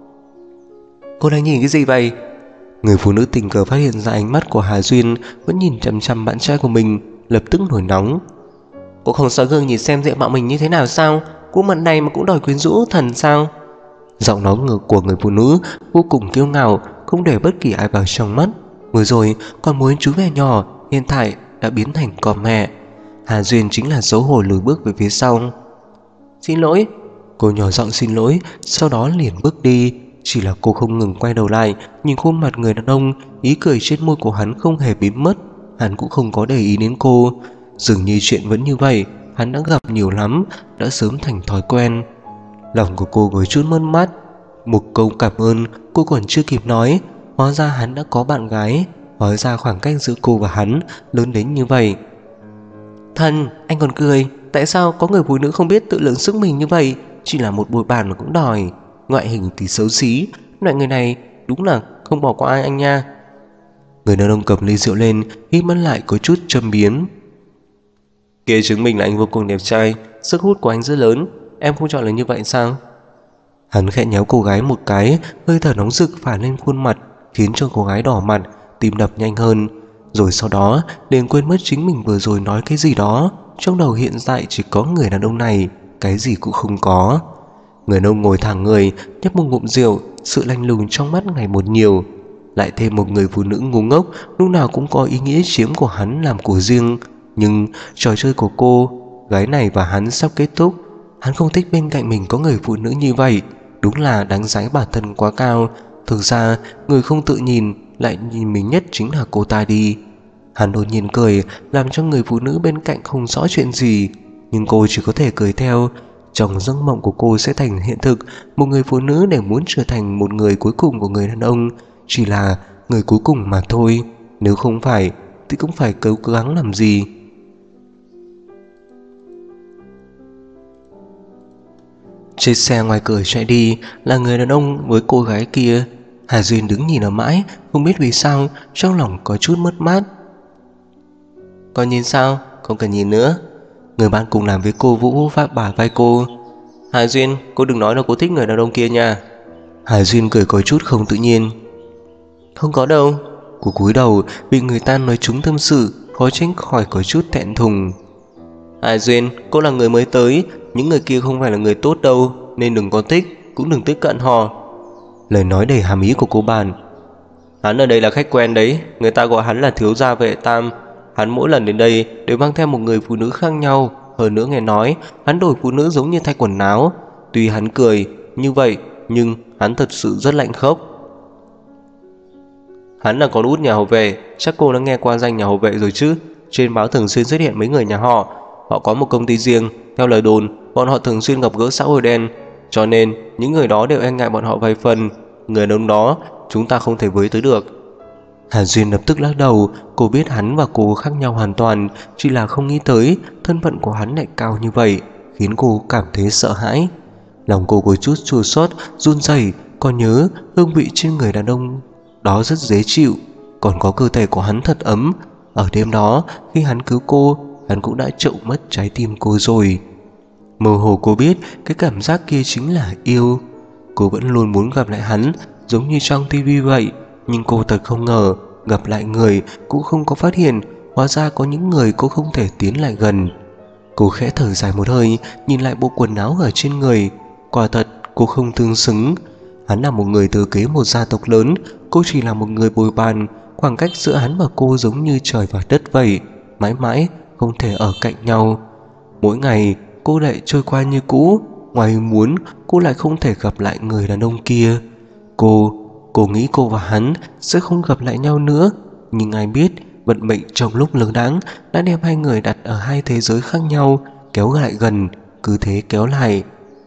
Cô đang nhìn cái gì vậy? Người phụ nữ tình cờ phát hiện ra ánh mắt của Hà Duyên vẫn nhìn chằm chằm bạn trai của mình, lập tức nổi nóng. Cô không soi gương nhìn xem diện mạo mình như thế nào sao? Cô mặt này mà cũng đòi quyến rũ thần sao? Giọng nói ngược của người phụ nữ vô cùng kiêu ngạo, không để bất kỳ ai vào trong mắt. Vừa rồi còn muốn chú bé nhỏ, hiện tại đã biến thành con mẹ. Hà Duyên chính là xấu hổ lùi bước về phía sau. Xin lỗi. Cô nhỏ giọng xin lỗi, sau đó liền bước đi. Chỉ là cô không ngừng quay đầu lại, nhìn khuôn mặt người đàn ông, ý cười trên môi của hắn không hề biến mất. Hắn cũng không có để ý đến cô. Dường như chuyện vẫn như vậy, hắn đã gặp nhiều lắm, đã sớm thành thói quen. Lòng của cô có chút mất mát. Một câu cảm ơn cô còn chưa kịp nói, hóa ra hắn đã có bạn gái. Hóa ra khoảng cách giữa cô và hắn lớn đến như vậy. Thần, anh còn cười. Tại sao có người phụ nữ không biết tự lượng sức mình như vậy? Chỉ là một bồi bàn mà cũng đòi. Ngoại hình thì xấu xí, loại người này đúng là không bỏ qua ai anh nha. Người đàn ông cầm ly rượu lên, hít mắt lại có chút châm biếm. Kia chứng minh là anh vô cùng đẹp trai, sức hút của anh rất lớn. Em không chọn là như vậy sao? Hắn khẽ nhéo cô gái một cái, hơi thở nóng rực phả lên khuôn mặt, khiến cho cô gái đỏ mặt, tim đập nhanh hơn. Rồi sau đó liền quên mất chính mình vừa rồi nói cái gì đó. Trong đầu hiện tại chỉ có người đàn ông này, cái gì cũng không có. Người đàn ông ngồi thẳng người, nhấp một ngụm rượu, sự lạnh lùng trong mắt ngày một nhiều. Lại thêm một người phụ nữ ngu ngốc, lúc nào cũng có ý nghĩa chiếm của hắn làm của riêng. Nhưng trò chơi của cô gái này và hắn sắp kết thúc. Hắn không thích bên cạnh mình có người phụ nữ như vậy. Đúng là đánh giá bản thân quá cao. Thực ra người không tự nhìn lại nhìn mình nhất chính là cô ta đi. Hắn đột nhiên cười, làm cho người phụ nữ bên cạnh không rõ chuyện gì, nhưng cô chỉ có thể cười theo. Trong giấc mộng của cô sẽ thành hiện thực. Một người phụ nữ để muốn trở thành một người cuối cùng của người đàn ông, chỉ là người cuối cùng mà thôi. Nếu không phải thì cũng phải cố gắng làm gì. Chiếc xe ngoài cửa chạy đi là người đàn ông với cô gái kia. Hà Duyên đứng nhìn ở mãi, không biết vì sao trong lòng có chút mất mát. Còn nhìn sao? Không cần nhìn nữa. Người bạn cùng làm với cô vỗ vỗ bả vai cô. Hà Duyên, cô đừng nói là cô thích người đàn ông kia nha. Hà Duyên cười có chút không tự nhiên. Không có đâu. Cô cúi đầu, bị người ta nói trúng tâm sự, khó tránh khỏi có chút thẹn thùng. Hà Duyên, cô là người mới tới, những người kia không phải là người tốt đâu, nên đừng có thích, cũng đừng tiếp cận họ. Lời nói đầy hàm ý của cô bạn. Hắn ở đây là khách quen đấy, người ta gọi hắn là thiếu gia Vệ Tam. Hắn mỗi lần đến đây đều mang theo một người phụ nữ khác nhau. Hơn nữa nghe nói hắn đổi phụ nữ giống như thay quần áo. Tuy hắn cười như vậy nhưng hắn thật sự rất lạnh khốc. Hắn là con út nhà hậu vệ, chắc cô đã nghe qua danh nhà hậu vệ rồi chứ. Trên báo thường xuyên xuất hiện mấy người nhà họ. Họ có một công ty riêng. Theo lời đồn, bọn họ thường xuyên gặp gỡ xã hội đen, cho nên những người đó đều e ngại bọn họ vài phần. Người đàn ông đó chúng ta không thể với tới được. Hà Duyên lập tức lắc đầu. Cô biết hắn và cô khác nhau hoàn toàn, chỉ là không nghĩ tới thân phận của hắn lại cao như vậy, khiến cô cảm thấy sợ hãi. Lòng cô có chút chua xót, run rẩy. Còn nhớ hương vị trên người đàn ông đó rất dễ chịu, còn có cơ thể của hắn thật ấm. Ở đêm đó khi hắn cứu cô, hắn cũng đã trộm mất trái tim cô rồi. Mơ hồ cô biết cái cảm giác kia chính là yêu. Cô vẫn luôn muốn gặp lại hắn, giống như trong tivi vậy. Nhưng cô thật không ngờ gặp lại người cũng không có phát hiện, hóa ra có những người cô không thể tiến lại gần. Cô khẽ thở dài một hơi, nhìn lại bộ quần áo ở trên người. Quả thật cô không tương xứng. Hắn là một người thừa kế một gia tộc lớn, cô chỉ là một người bồi bàn. Khoảng cách giữa hắn và cô giống như trời và đất vậy, mãi mãi không thể ở cạnh nhau. Mỗi ngày cô lại trôi qua như cũ. Ngoài muốn cô lại không thể gặp lại người đàn ông kia. Cô nghĩ cô và hắn sẽ không gặp lại nhau nữa. Nhưng ai biết vận mệnh trong lúc lơ đãng đã đem hai người đặt ở hai thế giới khác nhau, kéo lại gần, cứ thế kéo lại.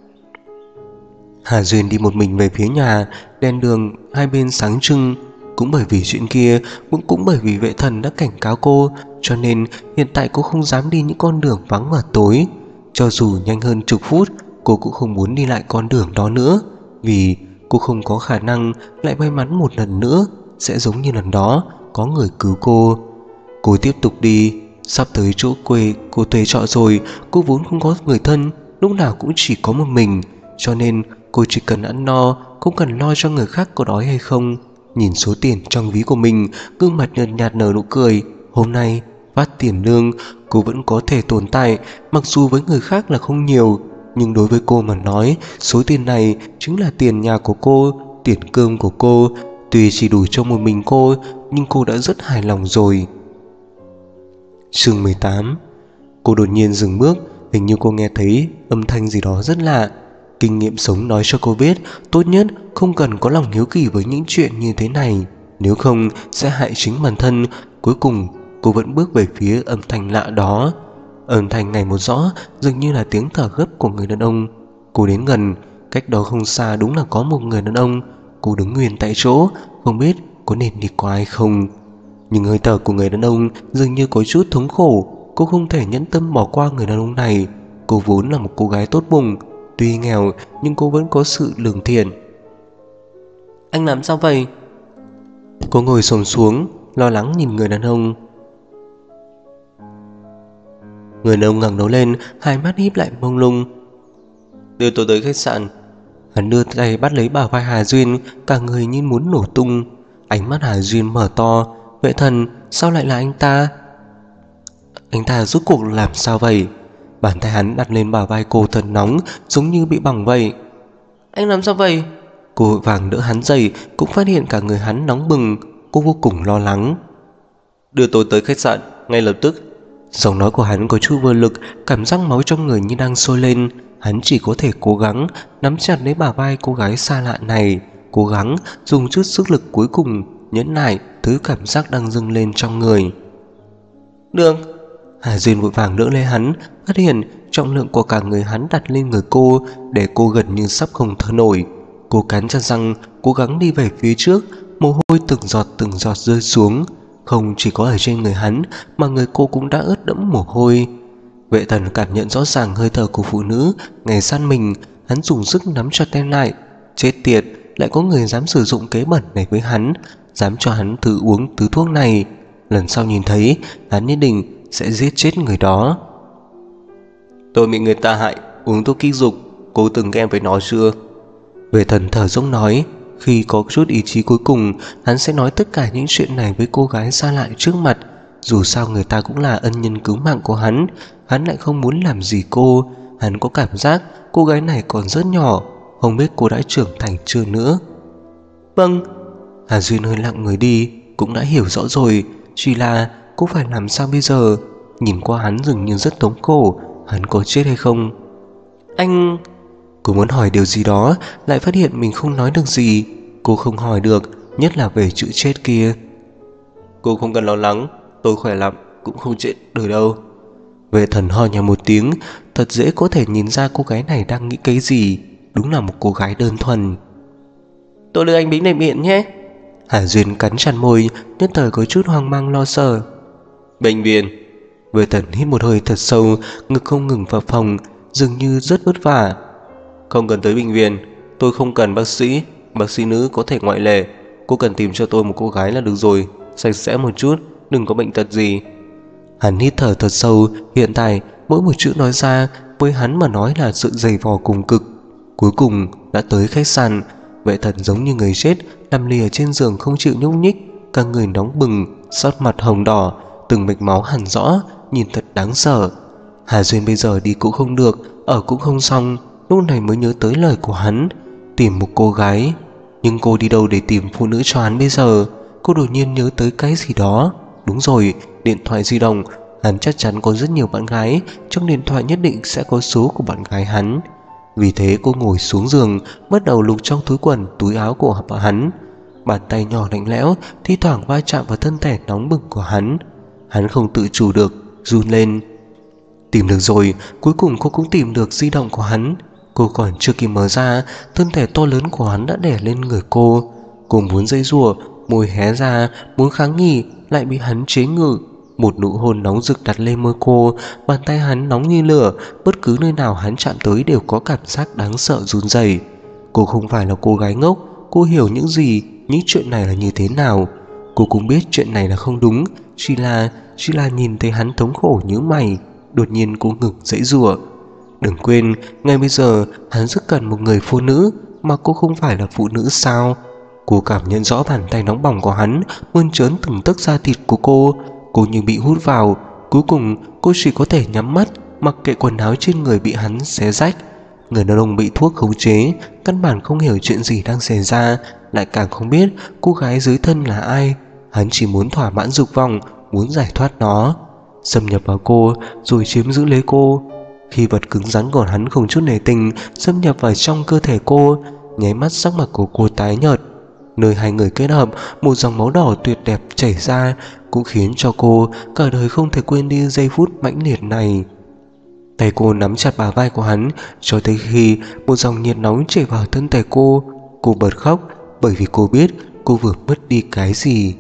Hà Duyên đi một mình về phía nhà. Đèn đường hai bên sáng trưng. Cũng bởi vì chuyện kia, cũng bởi vì vệ thần đã cảnh cáo cô, cho nên hiện tại cô không dám đi những con đường vắng vào tối. Cho dù nhanh hơn chục phút, cô cũng không muốn đi lại con đường đó nữa, vì cô không có khả năng lại may mắn một lần nữa sẽ giống như lần đó có người cứu cô. Cô tiếp tục đi, Sắp tới chỗ quê cô thuê trọ rồi, cô vốn không có người thân, lúc nào cũng chỉ có một mình, cho nên cô chỉ cần ăn no, không cần lo cho người khác có đói hay không. Nhìn số tiền trong ví của mình, gương mặt nhợt nhạt nở nụ cười. Hôm nay phát tiền lương, cô vẫn có thể tồn tại, mặc dù với người khác là không nhiều, nhưng đối với cô mà nói, số tiền này chính là tiền nhà của cô, tiền cơm của cô. Tuy chỉ đủ cho một mình cô, nhưng cô đã rất hài lòng rồi. Chương 18. Cô đột nhiên dừng bước, hình như cô nghe thấy âm thanh gì đó rất lạ. Kinh nghiệm sống nói cho cô biết, tốt nhất không cần có lòng hiếu kỳ với những chuyện như thế này, nếu không sẽ hại chính bản thân. Cuối cùng cô vẫn bước về phía âm thanh lạ đó. Âm thanh ngày một rõ, dường như là tiếng thở gấp của người đàn ông. Cô đến gần, cách đó không xa đúng là có một người đàn ông. Cô đứng nguyên tại chỗ, không biết có nên đi qua hay không. Nhưng hơi thở của người đàn ông dường như có chút thống khổ. Cô không thể nhẫn tâm bỏ qua người đàn ông này. Cô vốn là một cô gái tốt bụng, tuy nghèo nhưng cô vẫn có sự lương thiện. Anh làm sao vậy? Cô ngồi xổm xuống, lo lắng nhìn người đàn ông. Người đàn ông ngẩng đầu lên, hai mắt híp lại mông lung. Đưa tôi tới khách sạn. Hắn đưa tay bắt lấy bả vai Hà Duyên, cả người như muốn nổ tung. Ánh mắt Hà Duyên mở to. Vệ thần, sao lại là anh ta? Anh ta rốt cuộc làm sao vậy? Bàn tay hắn đặt lên bả vai cô thật nóng, giống như bị bỏng vậy. Anh làm sao vậy? Cô vội vàng đỡ hắn dậy, cũng phát hiện cả người hắn nóng bừng. Cô vô cùng lo lắng. Đưa tôi tới khách sạn ngay lập tức. Giọng nói của hắn có chút vô lực, cảm giác máu trong người như đang sôi lên. Hắn chỉ có thể cố gắng nắm chặt lấy bả vai cô gái xa lạ này, cố gắng dùng chút sức lực cuối cùng nhẫn nại thứ cảm giác đang dâng lên trong người. Được. Hà Duyên vội vàng đỡ lấy hắn, phát hiện trọng lượng của cả người hắn đặt lên người cô, để cô gần như sắp không thở nổi. Cô cắn chặt răng, cố gắng đi về phía trước, mồ hôi từng giọt rơi xuống. Không chỉ có ở trên người hắn, mà người cô cũng đã ướt đẫm mồ hôi. Vệ thần cảm nhận rõ ràng hơi thở của phụ nữ ngay sát mình. Hắn dùng sức nắm chặt tay lại. Chết tiệt, lại có người dám sử dụng kế bẩn này với hắn, dám cho hắn thử uống thứ thuốc này. Lần sau nhìn thấy, hắn nhất định sẽ giết chết người đó. Tôi bị người ta hại, uống thuốc kích dục. Cô từng nghe với nó chưa? Vệ thần thở dốc nói. Khi có chút ý chí cuối cùng, hắn sẽ nói tất cả những chuyện này với cô gái xa lạ trước mặt. Dù sao người ta cũng là ân nhân cứu mạng của hắn. Hắn lại không muốn làm gì cô. Hắn có cảm giác cô gái này còn rất nhỏ, không biết cô đã trưởng thành chưa nữa. Vâng. Hà Duyên hơi lặng người đi, cũng đã hiểu rõ rồi. Chỉ là cô phải làm sao bây giờ? Nhìn qua hắn dường như rất thống khổ. Hắn có chết hay không? Anh... Cô muốn hỏi điều gì đó, lại phát hiện mình không nói được gì. Cô không hỏi được, nhất là về chữ chết kia. Cô không cần lo lắng, tôi khỏe lắm, cũng không chết được đâu. Vệ thần ho nhẹ một tiếng. Thật dễ có thể nhìn ra cô gái này đang nghĩ cái gì. Đúng là một cô gái đơn thuần. Tôi đưa anh bính đầy miệng nhé. Hà Duyên cắn chặt môi, nhất thời có chút hoang mang lo sợ. Bệnh viện. Vệ thần hít một hơi thật sâu, ngực không ngừng phập phồng, dường như rất vất vả. Không cần tới bệnh viện, tôi không cần bác sĩ nữ có thể ngoại lệ. Cô cần tìm cho tôi một cô gái là được rồi, sạch sẽ một chút, đừng có bệnh tật gì. Hắn hít thở thật sâu. Hiện tại mỗi một chữ nói ra với hắn mà nói là sự dày vò cùng cực. Cuối cùng đã tới khách sạn. Vệ thần giống như người chết, nằm lì ở trên giường không chịu nhúc nhích, cả người nóng bừng, sốt mặt hồng đỏ, từng mạch máu hằn rõ, nhìn thật đáng sợ. Hà Duyên bây giờ đi cũng không được, ở cũng không xong. Lúc này mới nhớ tới lời của hắn, tìm một cô gái. Nhưng cô đi đâu để tìm phụ nữ cho hắn bây giờ? Cô đột nhiên nhớ tới cái gì đó. Đúng rồi, điện thoại di động. Hắn chắc chắn có rất nhiều bạn gái, trong điện thoại nhất định sẽ có số của bạn gái hắn. Vì thế cô ngồi xuống giường, bắt đầu lục trong túi quần, túi áo của hắn. Bàn tay nhỏ lạnh lẽo thi thoảng va chạm vào thân thể nóng bừng của hắn. Hắn không tự chủ được, run lên. Tìm được rồi, cuối cùng cô cũng tìm được di động của hắn. Cô còn chưa kịp mở ra, thân thể to lớn của hắn đã đè lên người cô. Cô muốn giãy giụa, môi hé ra, muốn kháng nghị, lại bị hắn chế ngự. Một nụ hôn nóng rực đặt lên môi cô. Bàn tay hắn nóng như lửa, bất cứ nơi nào hắn chạm tới đều có cảm giác đáng sợ run rẩy. Cô không phải là cô gái ngốc, cô hiểu những gì, những chuyện này là như thế nào. Cô cũng biết chuyện này là không đúng, Chỉ là nhìn thấy hắn thống khổ nhíu mày. Đột nhiên cô ngừng giãy giụa. Đừng quên, ngay bây giờ hắn rất cần một người phụ nữ, mà cô không phải là phụ nữ sao? Cô cảm nhận rõ bàn tay nóng bỏng của hắn mơn trớn từng tấc da thịt của cô. Cô như bị hút vào. Cuối cùng cô chỉ có thể nhắm mắt, mặc kệ quần áo trên người bị hắn xé rách. Người đàn ông bị thuốc khống chế, căn bản không hiểu chuyện gì đang xảy ra, lại càng không biết cô gái dưới thân là ai. Hắn chỉ muốn thỏa mãn dục vọng, muốn giải thoát nó, xâm nhập vào cô rồi chiếm giữ lấy cô. Khi vật cứng rắn của hắn không chút nể tình xâm nhập vào trong cơ thể cô, nháy mắt sắc mặt của cô tái nhợt. Nơi hai người kết hợp, một dòng máu đỏ tuyệt đẹp chảy ra, cũng khiến cho cô cả đời không thể quên đi giây phút mãnh liệt này. Tay cô nắm chặt bả vai của hắn cho tới khi một dòng nhiệt nóng chảy vào thân thể cô. Cô bật khóc bởi vì cô biết cô vừa mất đi cái gì.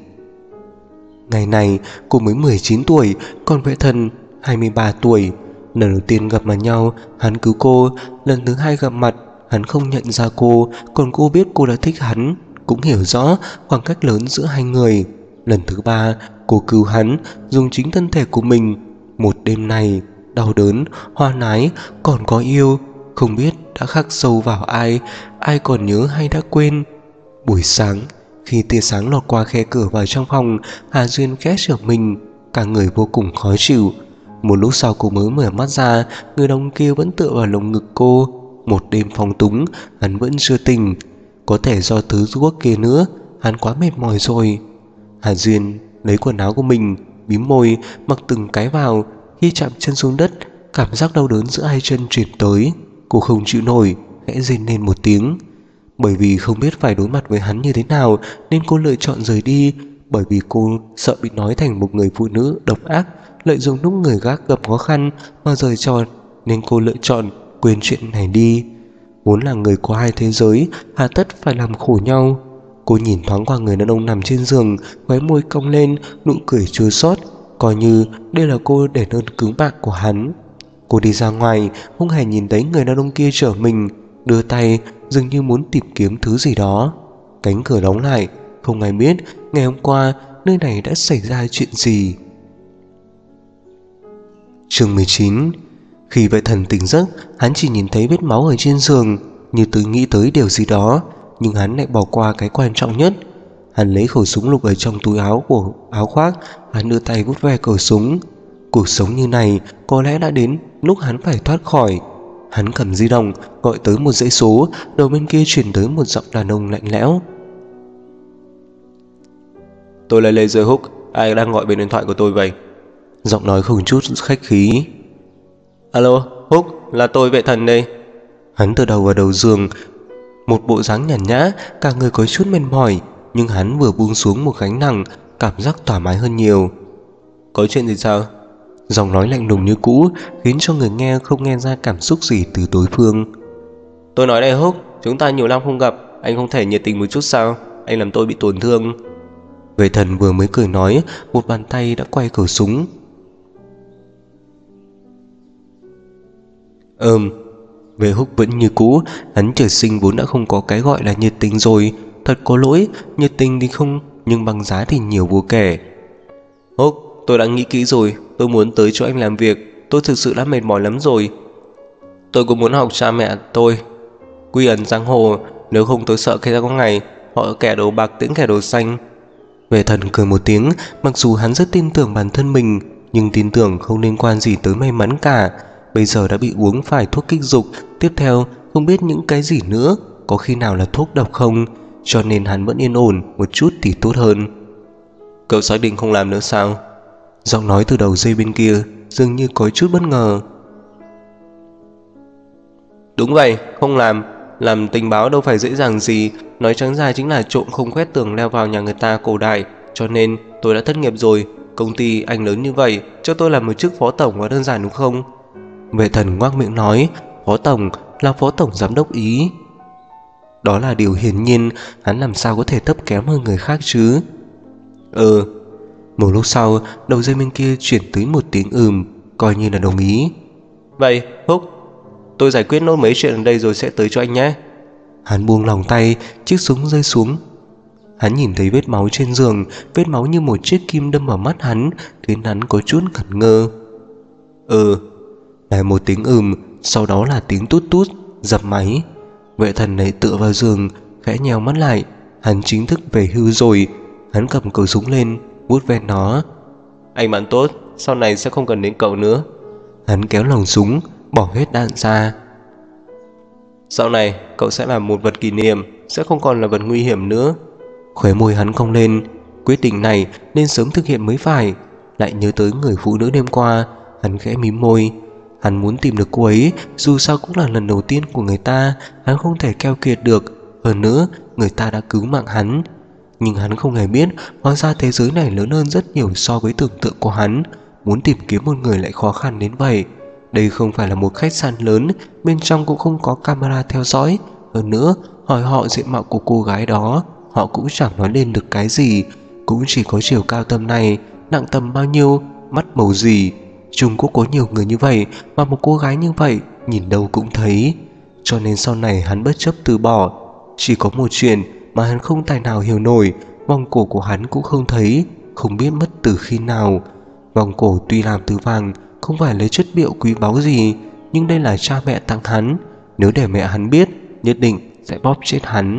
Ngày này cô mới 19 tuổi, còn Vệ Thần 23 tuổi. Lần đầu tiên gặp mặt nhau, hắn cứu cô. Lần thứ hai gặp mặt, hắn không nhận ra cô, còn cô biết cô đã thích hắn, cũng hiểu rõ khoảng cách lớn giữa hai người. Lần thứ ba, cô cứu hắn, dùng chính thân thể của mình. Một đêm này, đau đớn, hoa nái, còn có yêu, không biết đã khắc sâu vào ai, ai còn nhớ hay đã quên. Buổi sáng, khi tia sáng lọt qua khe cửa vào trong phòng, Hà Duyên khẽ trở mình, cả người vô cùng khó chịu. Một lúc sau cô mới mở mắt ra, người đàn ông kia vẫn tựa vào lồng ngực cô. Một đêm phong túng, hắn vẫn chưa tỉnh. Có thể do thứ thuốc kia nữa, hắn quá mệt mỏi rồi. Hà Duyên lấy quần áo của mình, bím môi, mặc từng cái vào. Khi chạm chân xuống đất, cảm giác đau đớn giữa hai chân truyền tới. Cô không chịu nổi, khẽ rên lên một tiếng. Bởi vì không biết phải đối mặt với hắn như thế nào nên cô lựa chọn rời đi. Bởi vì cô sợ bị nói thành một người phụ nữ độc ác, lợi dụng lúc người gác gặp khó khăn mà rời tròn, nên cô lựa chọn quên chuyện này đi. Vốn là người của hai thế giới, hà tất phải làm khổ nhau. Cô nhìn thoáng qua người đàn ông nằm trên giường, khóe môi cong lên, nụ cười chua xót, coi như đây là cô để ơn cứu mạng của hắn. Cô đi ra ngoài, không hề nhìn thấy người đàn ông kia trở mình, đưa tay dường như muốn tìm kiếm thứ gì đó. Cánh cửa đóng lại, không ai biết ngày hôm qua nơi này đã xảy ra chuyện gì. Chương 19. Khi Vệ Thần tỉnh giấc, hắn chỉ nhìn thấy vết máu ở trên giường, như tự nghĩ tới điều gì đó, nhưng hắn lại bỏ qua cái quan trọng nhất. Hắn lấy khẩu súng lục ở trong túi áo của áo khoác, hắn đưa tay vút ve khẩu súng. Cuộc sống như này có lẽ đã đến lúc hắn phải thoát khỏi. Hắn cầm di động gọi tới một dãy số, đầu bên kia truyền tới một giọng đàn ông lạnh lẽo. Tôi là Lê Giới Húc, ai đang gọi bên điện thoại của tôi vậy? Giọng nói không chút khách khí. Alo, Húc, là tôi Vệ Thần đây. Hắn từ đầu vào đầu giường, một bộ dáng nhàn nhã, cả người có chút mệt mỏi, nhưng hắn vừa buông xuống một gánh nặng, cảm giác thoải mái hơn nhiều. Có chuyện gì sao? Giọng nói lạnh lùng như cũ, khiến cho người nghe không nghe ra cảm xúc gì từ đối phương. Tôi nói đây Húc, chúng ta nhiều năm không gặp, anh không thể nhiệt tình một chút sao? Anh làm tôi bị tổn thương. Vệ Thần vừa mới cười nói, một bàn tay đã quay khẩu súng. Vệ Húc vẫn như cũ, hắn trời sinh vốn đã không có cái gọi là nhiệt tình rồi. Thật có lỗi, nhiệt tình thì không, nhưng bằng giá thì nhiều vô kể. Húc, tôi đã nghĩ kỹ rồi, tôi muốn tới chỗ anh làm việc. Tôi thực sự đã mệt mỏi lắm rồi. Tôi cũng muốn học cha mẹ tôi quy ẩn giang hồ, nếu không tôi sợ khi ra có ngày họ kẻ đầu bạc tiễn kẻ đầu xanh. Vệ Thần cười một tiếng, mặc dù hắn rất tin tưởng bản thân mình, nhưng tin tưởng không liên quan gì tới may mắn cả. Bây giờ đã bị uống phải thuốc kích dục, tiếp theo không biết những cái gì nữa, có khi nào là thuốc độc không, cho nên hắn vẫn yên ổn một chút thì tốt hơn. Cậu xác định không làm nữa sao? Giọng nói từ đầu dây bên kia dường như có chút bất ngờ. Đúng vậy, không làm. Làm tình báo đâu phải dễ dàng gì. Nói trắng ra chính là trộm không khoét tường leo vào nhà người ta cổ đại. Cho nên tôi đã thất nghiệp rồi. Công ty anh lớn như vậy, cho tôi làm một chức phó tổng có đơn giản đúng không? Vệ Thần ngoác miệng nói. Phó tổng là phó tổng giám đốc Ý. Đó là điều hiển nhiên, hắn làm sao có thể thấp kém hơn người khác chứ. Một lúc sau, đầu dây bên kia chuyển tới một tiếng coi như là đồng ý. Vậy Húc, tôi giải quyết nốt mấy chuyện ở đây rồi sẽ tới cho anh nhé. Hắn buông lòng tay, chiếc súng rơi xuống. Hắn nhìn thấy vết máu trên giường, vết máu như một chiếc kim đâm vào mắt hắn, khiến hắn có chút ngẩn ngơ. Lại một tiếng sau đó là tiếng tút tút, dập máy. Vệ thần này tựa vào giường, khẽ nheo mắt lại. Hắn chính thức về hưu rồi. Hắn cầm cò súng lên, vuốt ve nó. Anh bạn tốt, sau này sẽ không cần đến cậu nữa. Hắn kéo lồng súng, bỏ hết đạn ra. Sau này cậu sẽ là một vật kỷ niệm, sẽ không còn là vật nguy hiểm nữa. Khóe môi hắn cong lên. Quyết định này nên sớm thực hiện mới phải. Lại nhớ tới người phụ nữ đêm qua, hắn khẽ mím môi. Hắn muốn tìm được cô ấy, dù sao cũng là lần đầu tiên của người ta. Hắn không thể keo kiệt được. Hơn nữa, người ta đã cứu mạng hắn. Nhưng hắn không hề biết, hóa ra thế giới này lớn hơn rất nhiều so với tưởng tượng của hắn. Muốn tìm kiếm một người lại khó khăn đến vậy. Đây không phải là một khách sạn lớn, bên trong cũng không có camera theo dõi. Hơn nữa, hỏi họ diện mạo của cô gái đó, họ cũng chẳng nói lên được cái gì. Cũng chỉ có chiều cao tầm này, nặng tầm bao nhiêu, mắt màu gì. Trung Quốc có nhiều người như vậy, mà một cô gái như vậy nhìn đâu cũng thấy. Cho nên sau này hắn bất chấp từ bỏ. Chỉ có một chuyện mà hắn không tài nào hiểu nổi, vòng cổ của hắn cũng không thấy, không biết mất từ khi nào. Vòng cổ tuy làm từ vàng, không phải lấy chất liệu quý báu gì, nhưng đây là cha mẹ tặng hắn. Nếu để mẹ hắn biết, nhất định sẽ bóp chết hắn.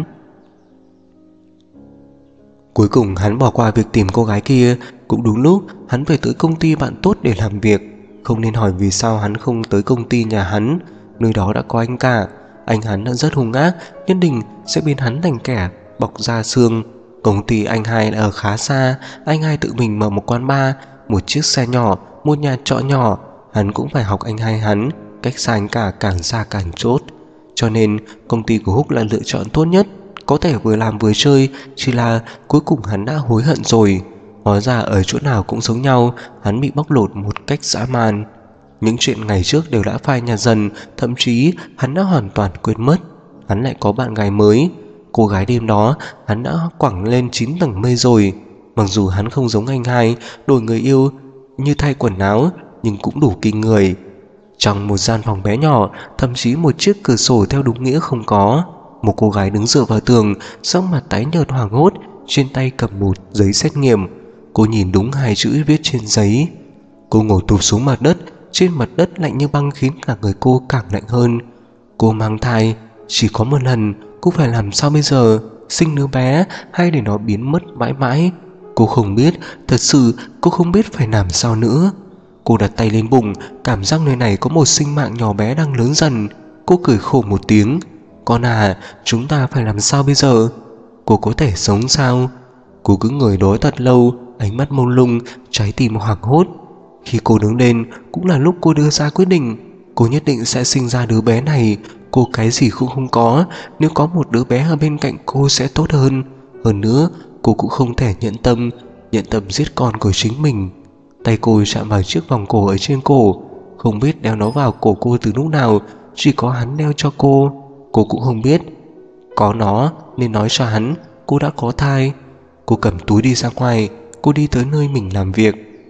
Cuối cùng hắn bỏ qua việc tìm cô gái kia. Cũng đúng lúc hắn về tới công ty bạn tốt để làm việc. Không nên hỏi vì sao hắn không tới công ty nhà hắn. Nơi đó đã có anh cả. Anh hắn đã rất hung ác, nhất định sẽ biến hắn thành kẻ bọc da xương. Công ty anh hai đã ở khá xa. Anh hai tự mình mở một quán bar, một chiếc xe nhỏ, một nhà trọ nhỏ. Hắn cũng phải học anh hai hắn, cách xa anh cả càng xa càng chốt. Cho nên công ty của Húc là lựa chọn tốt nhất. Có thể vừa làm vừa chơi, chỉ là cuối cùng hắn đã hối hận rồi. Hóa ra ở chỗ nào cũng giống nhau, hắn bị bóc lột một cách dã man. Những chuyện ngày trước đều đã phai nhạt dần, thậm chí hắn đã hoàn toàn quên mất. Hắn lại có bạn gái mới. Cô gái đêm đó hắn đã quẳng lên 9 tầng mây rồi. Mặc dù hắn không giống anh hai, đổi người yêu như thay quần áo, nhưng cũng đủ kinh người. Trong một gian phòng bé nhỏ, thậm chí một chiếc cửa sổ theo đúng nghĩa không có. Một cô gái đứng dựa vào tường, sắc mặt tái nhợt hoảng hốt, trên tay cầm một giấy xét nghiệm. Cô nhìn đúng 2 chữ viết trên giấy. Cô ngồi tụp xuống mặt đất. Trên mặt đất lạnh như băng khiến cả người cô càng lạnh hơn. Cô mang thai, chỉ có một lần. Cô phải làm sao bây giờ? Sinh đứa bé hay để nó biến mất mãi mãi? Cô không biết, thật sự cô không biết phải làm sao nữa. Cô đặt tay lên bụng, cảm giác nơi này có một sinh mạng nhỏ bé đang lớn dần. Cô cười khổ một tiếng. Con à, chúng ta phải làm sao bây giờ? Cô có thể sống sao? Cô cứ ngồi đó thật lâu, ánh mắt mông lung, trái tim hoảng hốt. Khi cô đứng lên cũng là lúc cô đưa ra quyết định. Cô nhất định sẽ sinh ra đứa bé này. Cô cái gì cũng không có. Nếu có một đứa bé ở bên cạnh cô sẽ tốt hơn. Hơn nữa cô cũng không thể nhận tâm giết con của chính mình. Tay cô chạm vào chiếc vòng cổ ở trên cổ. Không biết đeo nó vào cổ cô từ lúc nào. Chỉ có hắn đeo cho cô. Cô cũng không biết. Có nó nên nói cho hắn cô đã có thai. Cô cầm túi đi ra ngoài. Cô đi tới nơi mình làm việc.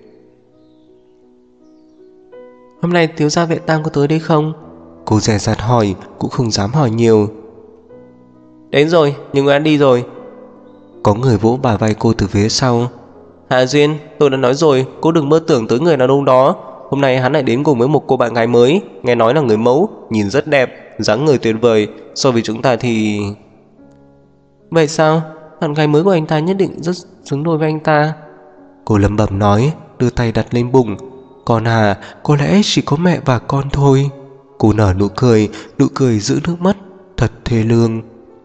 Hôm nay thiếu gia Vệ Tam có tới đây không? Cô dè dặt hỏi, cũng không dám hỏi nhiều. Đến rồi, nhưng người đã đi rồi. Có người vỗ bả vai cô từ phía sau. Hạ Duyên, tôi đã nói rồi, cô đừng mơ tưởng tới người đàn ông đó. Hôm nay hắn lại đến cùng với một cô bạn gái mới. Nghe nói là người mẫu, nhìn rất đẹp, dáng người tuyệt vời. So với chúng ta thì... Vậy sao? Bạn gái mới của anh ta nhất định rất xứng đôi với anh ta. Cô lẩm bẩm nói, đưa tay đặt lên bụng. Con à, có lẽ chỉ có mẹ và con thôi. Cô nở nụ cười giữ nước mắt, thật thê lương.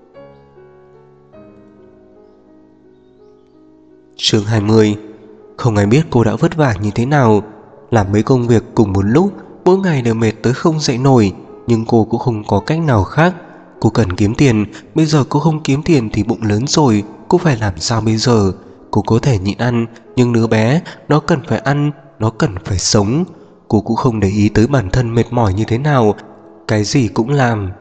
Chương 20. Không ai biết cô đã vất vả như thế nào. Làm mấy công việc cùng một lúc, mỗi ngày đều mệt tới không dậy nổi. Nhưng cô cũng không có cách nào khác. Cô cần kiếm tiền. Bây giờ cô không kiếm tiền thì bụng lớn rồi. Cô phải làm sao bây giờ? Cô có thể nhịn ăn, nhưng đứa bé nó cần phải ăn, nó cần phải sống. Cô cũng không để ý tới bản thân mệt mỏi như thế nào. Cái gì cũng làm.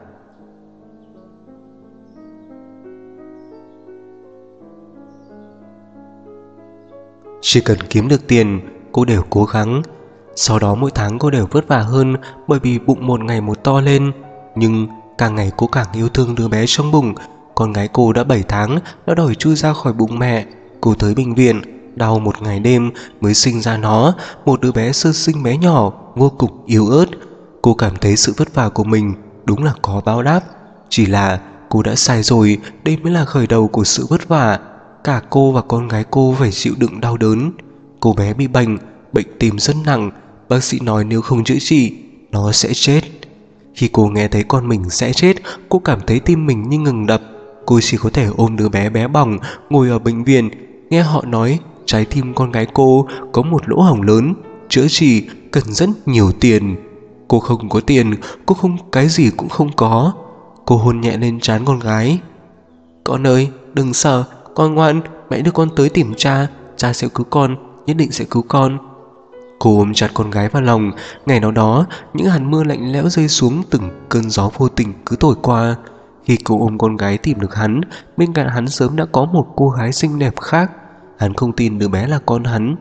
Chỉ cần kiếm được tiền, cô đều cố gắng. Sau đó mỗi tháng cô đều vất vả hơn, bởi vì bụng một ngày một to lên. Nhưng càng ngày cô càng yêu thương đứa bé trong bụng. Con gái cô đã 7 tháng đã đòi chui ra khỏi bụng mẹ. Cô tới bệnh viện, đau một ngày đêm mới sinh ra nó, một đứa bé sơ sinh bé nhỏ, vô cùng yếu ớt. Cô cảm thấy sự vất vả của mình đúng là có báo đáp. Chỉ là cô đã sai rồi, đây mới là khởi đầu của sự vất vả. Cả cô và con gái cô phải chịu đựng đau đớn. Cô bé bị bệnh tim rất nặng. Bác sĩ nói nếu không chữa trị, nó sẽ chết. Khi cô nghe thấy con mình sẽ chết, cô cảm thấy tim mình như ngừng đập. Cô chỉ có thể ôm đứa bé bé bỏng ngồi ở bệnh viện, nghe họ nói trái tim con gái cô có một lỗ hổng lớn, chữa trị cần rất nhiều tiền. Cô không có tiền, cô không, cái gì cũng không có. Cô hôn nhẹ lên trán con gái. Con ơi, đừng sợ, con ngoan, mẹ đưa con tới tìm cha, cha sẽ cứu con, nhất định sẽ cứu con. Cô ôm chặt con gái vào lòng. Ngày nào đó, những hạt mưa lạnh lẽo rơi xuống, từng cơn gió vô tình cứ thổi qua. Khi cô ôm con gái tìm được hắn, bên cạnh hắn sớm đã có một cô gái xinh đẹp khác. Hắn không tin đứa bé là con hắn.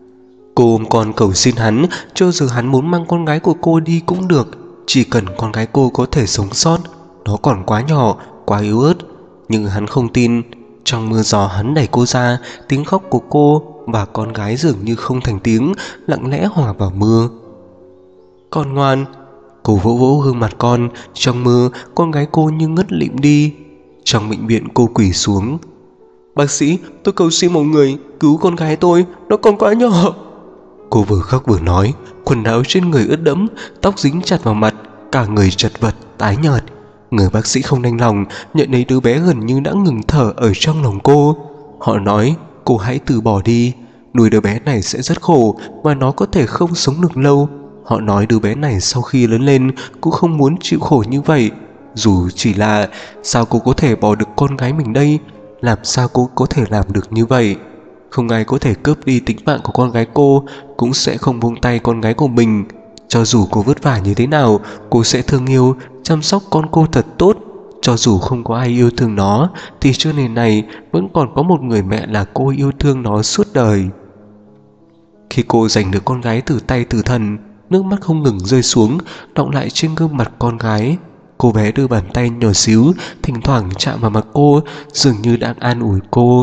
Cô ôm con cầu xin hắn, cho dù hắn muốn mang con gái của cô đi cũng được, chỉ cần con gái cô có thể sống sót. Nó còn quá nhỏ, quá yếu ớt. Nhưng hắn không tin. Trong mưa gió hắn đẩy cô ra, tiếng khóc của cô và con gái dường như không thành tiếng, lặng lẽ hòa vào mưa. Con ngoan. Cô vỗ vỗ gương mặt con. Trong mưa, con gái cô như ngất lịm đi. Trong bệnh viện cô quỳ xuống. Bác sĩ, tôi cầu xin mọi người cứu con gái tôi, nó còn quá nhỏ. Cô vừa khóc vừa nói, quần áo trên người ướt đẫm, tóc dính chặt vào mặt, cả người chật vật, tái nhợt. Người bác sĩ không đành lòng, nhận thấy đứa bé gần như đã ngừng thở ở trong lòng cô. Họ nói cô hãy từ bỏ đi, nuôi đứa bé này sẽ rất khổ và nó có thể không sống được lâu. Họ nói đứa bé này sau khi lớn lên cũng không muốn chịu khổ như vậy. Dù chỉ là sao cô có thể bỏ được con gái mình đây? Làm sao cô có thể làm được như vậy? Không ai có thể cướp đi tính mạng của con gái cô, cũng sẽ không buông tay con gái của mình. Cho dù cô vất vả như thế nào, cô sẽ thương yêu, chăm sóc con cô thật tốt. Cho dù không có ai yêu thương nó, thì trên nền này vẫn còn có một người mẹ là cô yêu thương nó suốt đời. Khi cô giành được con gái từ tay tử thần, nước mắt không ngừng rơi xuống, đọng lại trên gương mặt con gái. Cô bé đưa bàn tay nhỏ xíu, thỉnh thoảng chạm vào mặt cô, dường như đang an ủi cô.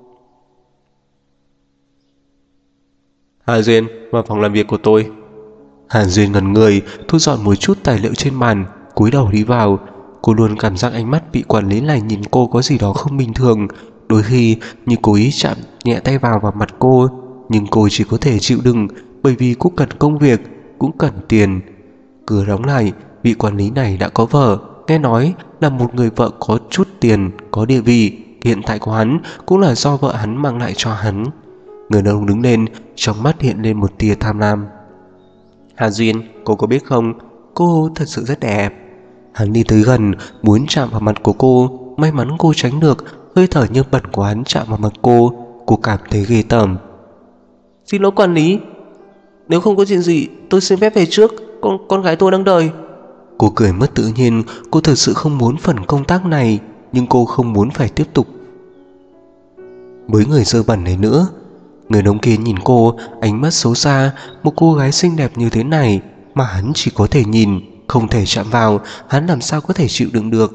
Hà Duyên, vào phòng làm việc của tôi. Hà Duyên ngẩn người, thu dọn một chút tài liệu trên bàn, cúi đầu đi vào. Cô luôn cảm giác ánh mắt bị quản lý này nhìn cô có gì đó không bình thường. Đôi khi như cố ý chạm nhẹ tay vào mặt cô, nhưng cô chỉ có thể chịu đựng, bởi vì cũng cần công việc, cũng cần tiền. Cửa đóng lại, vị quản lý này đã có vợ, nghe nói là một người vợ có chút tiền, có địa vị. Hiện tại của hắn cũng là do vợ hắn mang lại cho hắn. Người đàn ông đứng lên, trong mắt hiện lên một tia tham lam. Hà Duyên, cô có biết không, cô thật sự rất đẹp. Hắn đi tới gần, muốn chạm vào mặt của cô. May mắn cô tránh được. Hơi thở như bẩn của hắn chạm vào mặt cô cảm thấy ghê tởm. Xin lỗi quản lý, nếu không có chuyện gì tôi xin phép về trước, con gái tôi đang đợi. Cô cười mất tự nhiên. Cô thật sự không muốn phần công tác này, nhưng cô không muốn phải tiếp tục với người dơ bẩn này nữa. Người đàn ông kia nhìn cô, ánh mắt xấu xa. Một cô gái xinh đẹp như thế này mà hắn chỉ có thể nhìn, không thể chạm vào, hắn làm sao có thể chịu đựng được.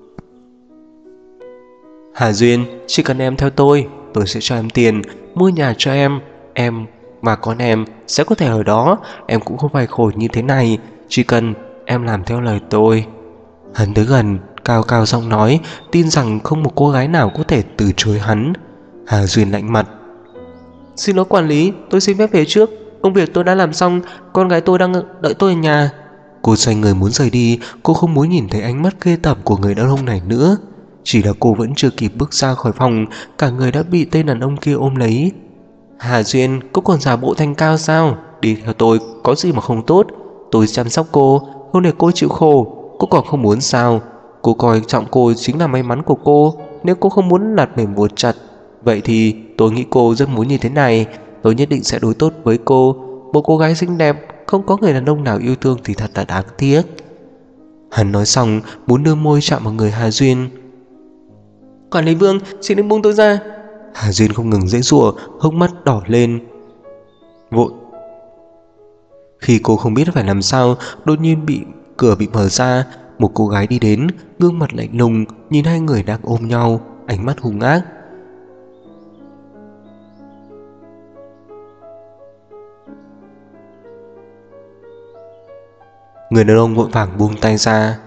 Hà Duyên, chỉ cần em theo tôi sẽ cho em tiền, mua nhà cho em và con em sẽ có thể ở đó. Em cũng không phải khổ như thế này, chỉ cần em làm theo lời tôi. Hắn tới gần, cao cao giọng nói, tin rằng không một cô gái nào có thể từ chối hắn. Hà Duyên lạnh mặt. Xin lỗi quản lý, tôi xin phép về trước, công việc tôi đã làm xong, con gái tôi đang đợi tôi ở nhà. Cô xoay người muốn rời đi. Cô không muốn nhìn thấy ánh mắt ghê tởm của người đàn ông này nữa. Chỉ là cô vẫn chưa kịp bước ra khỏi phòng, cả người đã bị tên đàn ông kia ôm lấy. Hà Duyên, cô còn giả bộ thanh cao sao? Đi theo tôi có gì mà không tốt? Tôi chăm sóc cô, không để cô chịu khổ. Cô còn không muốn sao? Cô coi trọng cô chính là may mắn của cô. Nếu cô không muốn lạt mềm buộc chặt, vậy thì tôi nghĩ cô rất muốn như thế này. Tôi nhất định sẽ đối tốt với cô. Một cô gái xinh đẹp, không có người đàn ông nào yêu thương thì thật là đáng tiếc. Hắn nói xong, muốn đưa môi chạm vào người Hà Duyên. Quản lý Vương, xin đừng buông tôi ra. Hà Duyên không ngừng giãy giụa, hốc mắt đỏ lên. Vội. Khi cô không biết phải làm sao, đột nhiên cửa bị mở ra. một cô gái đi đến, gương mặt lạnh lùng nhìn hai người đang ôm nhau, ánh mắt hung ác. Người đàn ông vội vàng buông tay ra.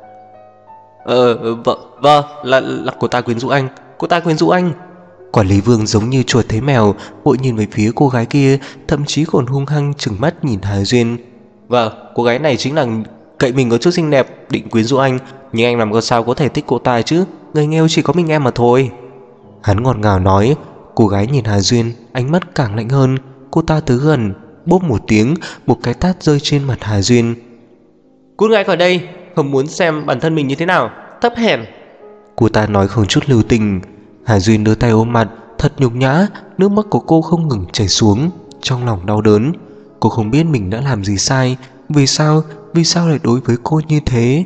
Vâng, là cô ta quyến rũ anh, cô ta quyến rũ anh. Quản lý Vương giống như chuột thấy mèo, vội nhìn về phía cô gái kia, thậm chí còn hung hăng trừng mắt nhìn Hà Duyên. Vâng, cô gái này chính là cậy mình có chút xinh đẹp, định quyến rũ anh, nhưng anh làm sao có thể thích cô ta chứ, người nghèo chỉ có mình em mà thôi. Hắn ngọt ngào nói. Cô gái nhìn Hà Duyên, ánh mắt càng lạnh hơn. Cô ta tới gần, bốp một tiếng, một cái tát rơi trên mặt Hà Duyên. Cút ngay khỏi đây, không muốn xem bản thân mình như thế nào, thấp hèn. Cô ta nói không chút lưu tình. Hà Duyên đưa tay ôm mặt, thật nhục nhã, nước mắt của cô không ngừng chảy xuống, trong lòng đau đớn. Cô không biết mình đã làm gì sai, vì sao lại đối với cô như thế.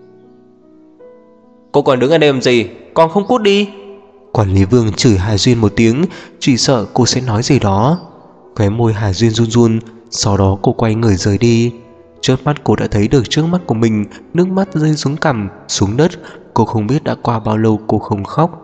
Cô còn đứng ở đây làm gì, còn không cút đi. Quản lý Vương chửi Hà Duyên một tiếng, chỉ sợ cô sẽ nói gì đó. Khóe môi Hà Duyên run run, sau đó cô quay người rời đi. Chớp mắt cô đã thấy được trước mắt của mình, nước mắt rơi xuống cằm, xuống đất. Cô không biết đã qua bao lâu cô không khóc.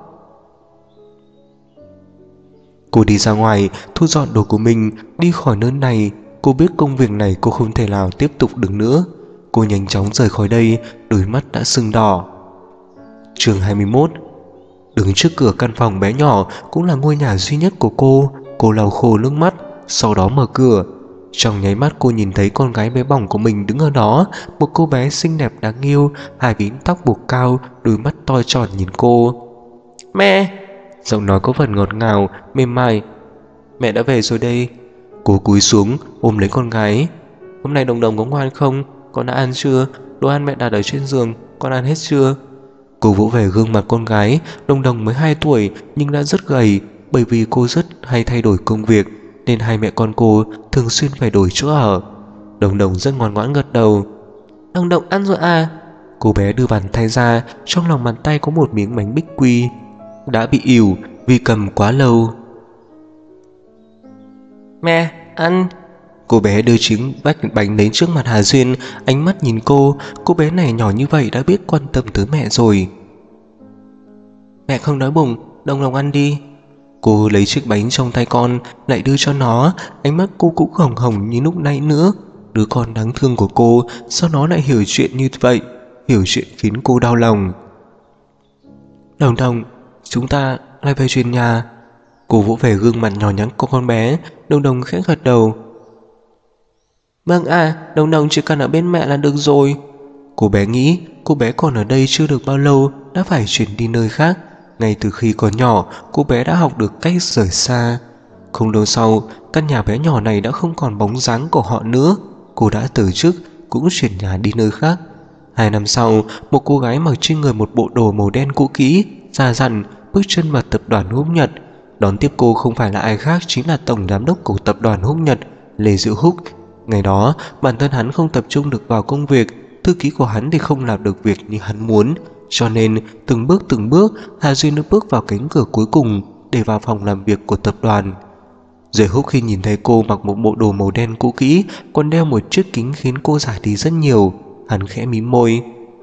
Cô đi ra ngoài, thu dọn đồ của mình, đi khỏi nơi này. Cô biết công việc này cô không thể nào tiếp tục được nữa. Cô nhanh chóng rời khỏi đây, đôi mắt đã sưng đỏ. Chương 21. Đứng trước cửa căn phòng bé nhỏ, cũng là ngôi nhà duy nhất của cô lau khô nước mắt, sau đó mở cửa. Trong nháy mắt cô nhìn thấy con gái bé bỏng của mình đứng ở đó, một cô bé xinh đẹp đáng yêu, hai bím tóc buộc cao, đôi mắt to tròn nhìn cô. Mẹ! Giọng nói có phần ngọt ngào, mềm mại. Mẹ đã về rồi đây. Cô cúi xuống, ôm lấy con gái. Hôm nay Đồng Đồng có ngoan không? Con đã ăn chưa? Đồ ăn mẹ đặt ở trên giường, con ăn hết chưa? Cô vỗ về gương mặt con gái. Đồng Đồng mới 2 tuổi nhưng đã rất gầy, bởi vì cô rất hay thay đổi công việc, nên hai mẹ con cô thường xuyên phải đổi chỗ ở. Đồng Đồng rất ngoan ngoãn gật đầu. Đồng Đồng ăn rồi à? Cô bé đưa bàn tay ra, trong lòng bàn tay có một miếng bánh bích quy đã bị ỉu vì cầm quá lâu. Mẹ, ăn. Cô bé đưa chiếc bánh đến trước mặt Hà Duyên, ánh mắt nhìn cô bé này nhỏ như vậy đã biết quan tâm tới mẹ rồi. Mẹ không đói bụng, Đồng Đồng ăn đi. Cô lấy chiếc bánh trong tay con, lại đưa cho nó, ánh mắt cô cũng hồng hồng như lúc nãy nữa. Đứa con đáng thương của cô, sao nó lại hiểu chuyện như vậy, hiểu chuyện khiến cô đau lòng. Đồng Đồng, chúng ta lại về chuyển nhà. Cô vỗ về gương mặt nhỏ nhắn của con bé. Đồng Đồng khẽ gật đầu. Vâng Đồng Đồng chỉ cần ở bên mẹ là được rồi. Cô bé nghĩ cô bé còn ở đây chưa được bao lâu đã phải chuyển đi nơi khác. Ngay từ khi còn nhỏ, cô bé đã học được cách rời xa. Không lâu sau, căn nhà bé nhỏ này đã không còn bóng dáng của họ nữa. Cô đã từ chức, cũng chuyển nhà đi nơi khác. 2 năm sau, một cô gái mặc trên người một bộ đồ màu đen cũ kỹ, già dặn, bước chân vào tập đoàn Húc Nhật. Đón tiếp cô không phải là ai khác, chính là tổng giám đốc của tập đoàn Húc Nhật, Lê Diệu Húc. Ngày đó, bản thân hắn không tập trung được vào công việc, thư ký của hắn thì không làm được việc như hắn muốn, cho nên từng bước Hà Duyên đã bước vào cánh cửa cuối cùng để vào phòng làm việc của tập đoàn. Diệu Húc khi nhìn thấy cô mặc một bộ đồ màu đen cũ kỹ, còn đeo một chiếc kính khiến cô giả đi rất nhiều, hắn khẽ mím môi.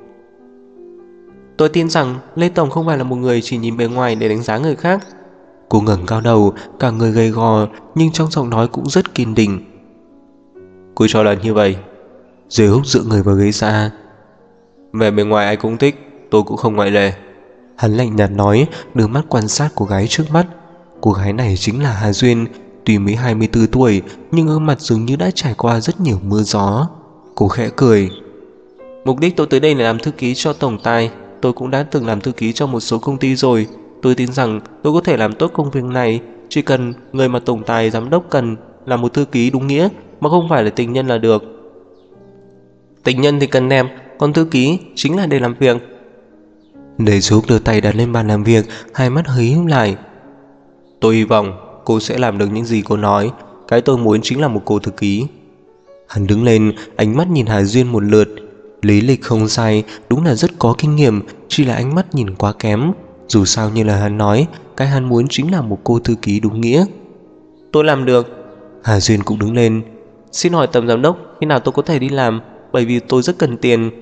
Tôi tin rằng Lê Tổng không phải là một người chỉ nhìn bề ngoài để đánh giá người khác. Cô ngẩng cao đầu, cả người gầy gò nhưng trong giọng nói cũng rất kiên định. Cô cho là như vậy? Diệu Húc dựa người vào ghế ra. Về bề ngoài ai cũng thích, tôi cũng không ngoại lệ. Hắn lạnh nhạt nói, đưa mắt quan sát cô gái trước mắt. Cô gái này chính là Hà Duyên, tuy mới 24 tuổi nhưng gương mặt dường như đã trải qua rất nhiều mưa gió. Cô khẽ cười. Mục đích tôi tới đây là làm thư ký cho tổng tài. Tôi cũng đã từng làm thư ký cho một số công ty rồi. Tôi tin rằng tôi có thể làm tốt công việc này. Chỉ cần người mà tổng tài giám đốc cần là một thư ký đúng nghĩa, mà không phải là tình nhân là được. Tình nhân thì cần em, còn thư ký chính là để làm việc. Để giúp đưa tay đặt lên bàn làm việc, hai mắt hơi híp lại. Tôi hy vọng cô sẽ làm được những gì cô nói. Cái tôi muốn chính là một cô thư ký. Hắn đứng lên, ánh mắt nhìn Hà Duyên một lượt. Lý lịch không sai, đúng là rất có kinh nghiệm, chỉ là ánh mắt nhìn quá kém. Dù sao như là hắn nói, cái hắn muốn chính là một cô thư ký đúng nghĩa. Tôi làm được. Hà Duyên cũng đứng lên. Xin hỏi tổng giám đốc khi nào tôi có thể đi làm, bởi vì tôi rất cần tiền.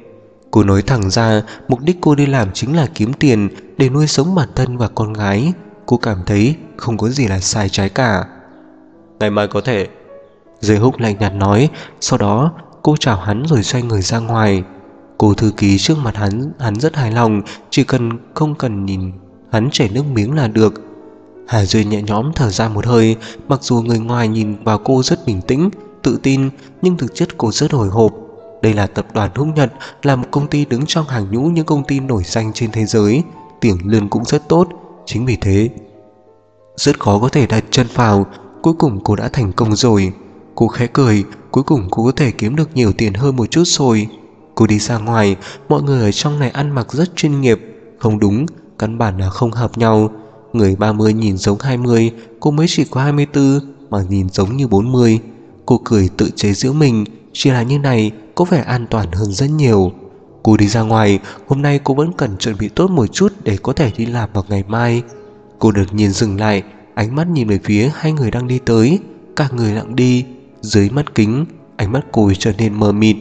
Cô nói thẳng ra mục đích cô đi làm chính là kiếm tiền để nuôi sống bản thân và con gái. Cô cảm thấy không có gì là sai trái cả. Ngày mai có thể. Giới Húc lạnh nhạt nói. Sau đó cô chào hắn rồi xoay người ra ngoài. Cô thư ký trước mặt hắn rất hài lòng, chỉ cần không cần nhìn hắn chảy nước miếng là được. Hà Duyên nhẹ nhõm thở ra một hơi. Mặc dù người ngoài nhìn vào cô rất bình tĩnh, tự tin, nhưng thực chất cô rất hồi hộp. Đây là tập đoàn Húc Nhật, là một công ty đứng trong hàng nhũ những công ty nổi danh trên thế giới. Tiền lương cũng rất tốt. Chính vì thế rất khó có thể đặt chân vào. Cuối cùng cô đã thành công rồi. Cô khẽ cười. Cuối cùng cô có thể kiếm được nhiều tiền hơn một chút rồi. Cô đi ra ngoài. Mọi người ở trong này ăn mặc rất chuyên nghiệp. Không đúng, căn bản là không hợp nhau. Người 30 nhìn giống 20, cô mới chỉ có 24 mà nhìn giống như 40. Cô cười tự chế giễu mình. Chỉ là như này có vẻ an toàn hơn rất nhiều. Cô đi ra ngoài. Hôm nay cô vẫn cần chuẩn bị tốt một chút để có thể đi làm vào ngày mai. Cô đột nhiên dừng lại, ánh mắt nhìn về phía hai người đang đi tới. Cả người lặng đi. Dưới mắt kính, ánh mắt cô trở nên mờ mịt.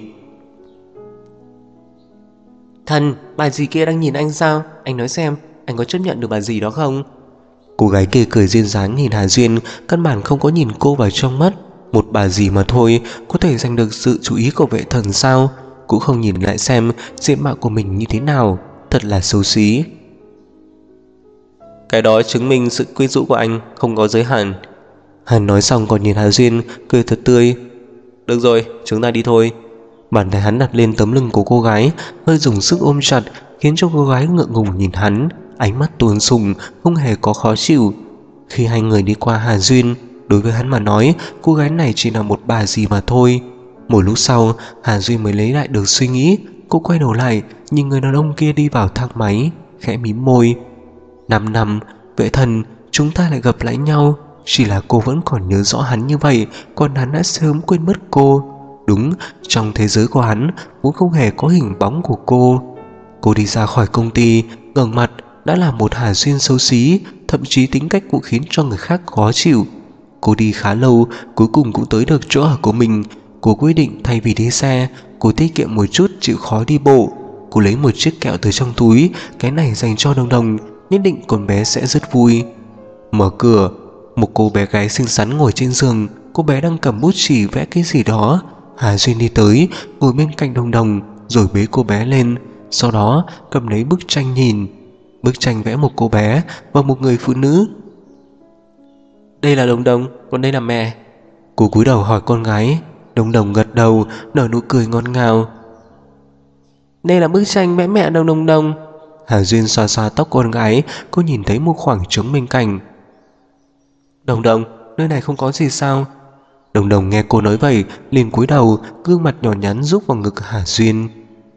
Thần, bà dì kia đang nhìn anh sao? Anh nói xem, anh có chấp nhận được bà dì đó không? Cô gái kia cười duyên dáng nhìn Hà Duyên, căn bản không có nhìn cô vào trong mắt. Một bà dì mà thôi, có thể giành được sự chú ý của Vệ Thần sao? Cũng không nhìn lại xem diện mạo của mình như thế nào. Thật là xấu xí. Cái đó chứng minh sự quyến rũ của anh không có giới hạn. Hắn nói xong còn nhìn Hà Duyên, cười thật tươi. Được rồi, chúng ta đi thôi. Bàn tay hắn đặt lên tấm lưng của cô gái, hơi dùng sức ôm chặt, khiến cho cô gái ngượng ngùng nhìn hắn. Ánh mắt tuôn sùng, không hề có khó chịu. Khi hai người đi qua Hà Duyên, đối với hắn mà nói, cô gái này chỉ là một bà dì mà thôi. Một lúc sau, Hà Duyên mới lấy lại được suy nghĩ. Cô quay đầu lại, nhìn người đàn ông kia đi vào thang máy, khẽ mím môi. 5 năm, Vệ Thần, chúng ta lại gặp lại nhau. Chỉ là cô vẫn còn nhớ rõ hắn như vậy, còn hắn đã sớm quên mất cô. Đúng, trong thế giới của hắn cũng không hề có hình bóng của cô. Cô đi ra khỏi công ty, ngẩng mặt đã là một Hà Duyên xấu xí, thậm chí tính cách cũng khiến cho người khác khó chịu. Cô đi khá lâu, cuối cùng cũng tới được chỗ ở của mình. Cô quyết định thay vì đi xe, cô tiết kiệm một chút, chịu khó đi bộ. Cô lấy một chiếc kẹo từ trong túi, cái này dành cho Đồng Đồng, nhất định con bé sẽ rất vui. Mở cửa, một cô bé gái xinh xắn ngồi trên giường. Cô bé đang cầm bút chì vẽ cái gì đó. Hà Duyên đi tới, ngồi bên cạnh Đồng Đồng, rồi bế cô bé lên. Sau đó cầm lấy bức tranh nhìn. Bức tranh vẽ một cô bé và một người phụ nữ. Đây là Đồng Đồng, còn đây là mẹ. Cô cúi đầu hỏi con gái. Đồng Đồng gật đầu, nở nụ cười ngọt ngào. Đây là bức tranh vẽ mẹ Đồng Đồng. Hà Duyên xoa xoa tóc con gái. Cô nhìn thấy một khoảng trống bên cạnh. Đồng Đồng, nơi này không có gì sao? Đồng Đồng nghe cô nói vậy liền cúi đầu, gương mặt nhỏ nhắn rúc vào ngực Hà Duyên.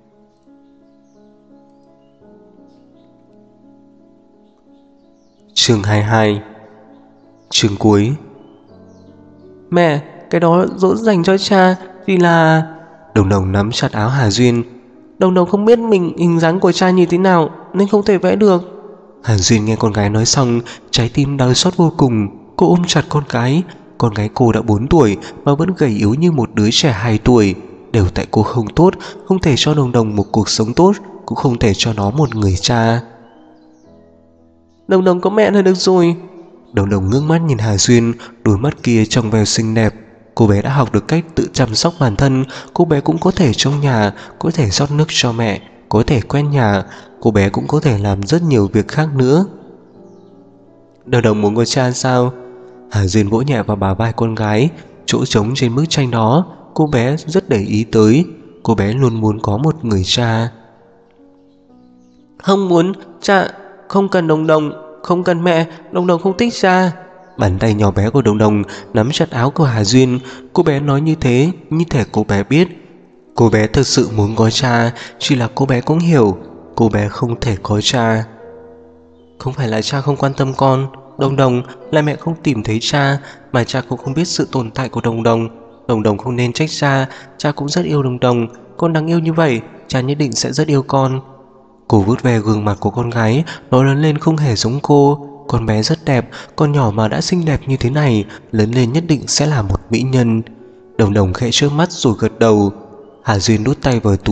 Chương 22. Chương cuối. Mẹ, cái đó dỗ dành cho cha. Vì là... Đồng Đồng nắm chặt áo Hà Duyên. Đồng Đồng không biết mình hình dáng của cha như thế nào nên không thể vẽ được. Hà Duyên nghe con gái nói xong, trái tim đau xót vô cùng. Cô ôm chặt con gái. Con gái cô đã 4 tuổi mà vẫn gầy yếu như một đứa trẻ 2 tuổi. Đều tại cô không tốt, không thể cho Đồng Đồng một cuộc sống tốt, cũng không thể cho nó một người cha. Đồng Đồng có mẹ là được rồi. Đồng Đồng ngước mắt nhìn Hà Duyên, đôi mắt kia trong veo xinh đẹp. Cô bé đã học được cách tự chăm sóc bản thân. Cô bé cũng có thể trong nhà, có thể rót nước cho mẹ, có thể quét nhà. Cô bé cũng có thể làm rất nhiều việc khác nữa. Đồng Đồng muốn có cha sao? Hà Duyên vỗ nhẹ vào bả vai con gái. Chỗ trống trên bức tranh đó, cô bé rất để ý tới. Cô bé luôn muốn có một người cha. Không muốn, cha không cần Đồng Đồng, không cần mẹ, Đồng Đồng không thích cha. Bàn tay nhỏ bé của Đồng Đồng nắm chặt áo của Hà Duyên. Cô bé nói như thế, như thể cô bé biết cô bé thực sự muốn có cha. Chỉ là cô bé cũng hiểu cô bé không thể có cha. Không phải là cha không quan tâm con, Đồng Đồng là mẹ không tìm thấy cha, mà cha cũng không biết sự tồn tại của Đồng Đồng. Đồng Đồng không nên trách cha. Cha cũng rất yêu Đồng Đồng. Con đáng yêu như vậy, cha nhất định sẽ rất yêu con. Cô vuốt ve gương mặt của con gái. Nó lớn lên không hề giống cô. Con bé rất đẹp, con nhỏ mà đã xinh đẹp như thế này, lớn lên nhất định sẽ là một mỹ nhân. Đồng Đồng khẽ trợn mắt rồi gật đầu. Hà Duyên đút tay vào túi, lấy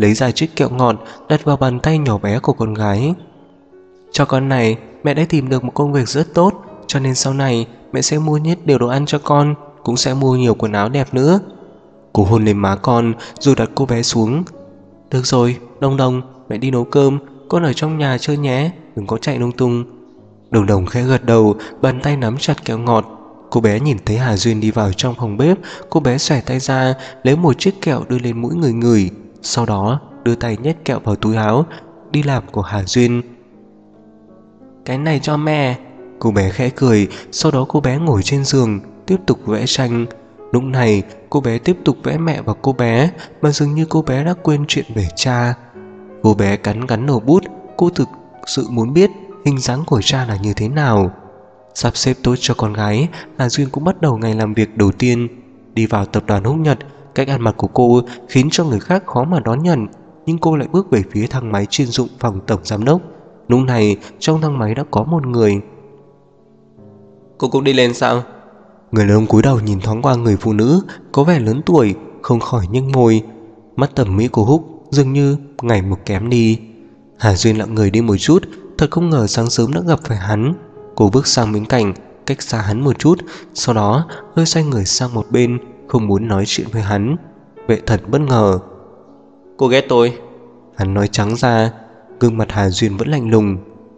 lấy ra chiếc kẹo ngọt đặt vào bàn tay nhỏ bé của con gái. Cho con này, mẹ đã tìm được một công việc rất tốt, cho nên sau này mẹ sẽ mua hết đều đồ ăn cho con, cũng sẽ mua nhiều quần áo đẹp nữa. Cô hôn lên má con rồi đặt cô bé xuống. Được rồi, Đồng Đồng, mẹ đi nấu cơm, con ở trong nhà chơi nhé, đừng có chạy lung tung. Đồng Đồng khẽ gật đầu, bàn tay nắm chặt kẹo ngọt. Cô bé nhìn thấy Hà Duyên đi vào trong phòng bếp, cô bé xòe tay ra, lấy một chiếc kẹo đưa lên mũi người ngửi, sau đó đưa tay nhét kẹo vào túi áo đi làm của Hà Duyên. Cái này cho mẹ. Cô bé khẽ cười, sau đó cô bé ngồi trên giường, tiếp tục vẽ tranh. Lúc này, cô bé tiếp tục vẽ mẹ và cô bé, mà dường như cô bé đã quên chuyện về cha. Cô bé cắn đầu bút, cô thực sự muốn biết hình dáng của cha là như thế nào. Sắp xếp tốt cho con gái, Hà Duyên cũng bắt đầu ngày làm việc đầu tiên. Đi vào tập đoàn Húc Nhật, cách ăn mặc của cô khiến cho người khác khó mà đón nhận, nhưng cô lại bước về phía thang máy chuyên dụng phòng tổng giám đốc. Lúc này, trong thang máy đã có một người. Cô cũng đi lên sao? Người đàn ông cúi đầu nhìn thoáng qua người phụ nữ có vẻ lớn tuổi, không khỏi nhếch môi. Mắt thẩm mỹ của Húc dường như ngày một kém đi. Hà Duyên lặng người đi một chút, thật không ngờ sáng sớm đã gặp phải hắn. Cô bước sang bên cạnh, cách xa hắn một chút, sau đó hơi xoay người sang một bên, không muốn nói chuyện với hắn. Vệ Thần bất ngờ. Cô ghét tôi? Hắn nói trắng ra. Gương mặt Hà Duyên vẫn lạnh lùng.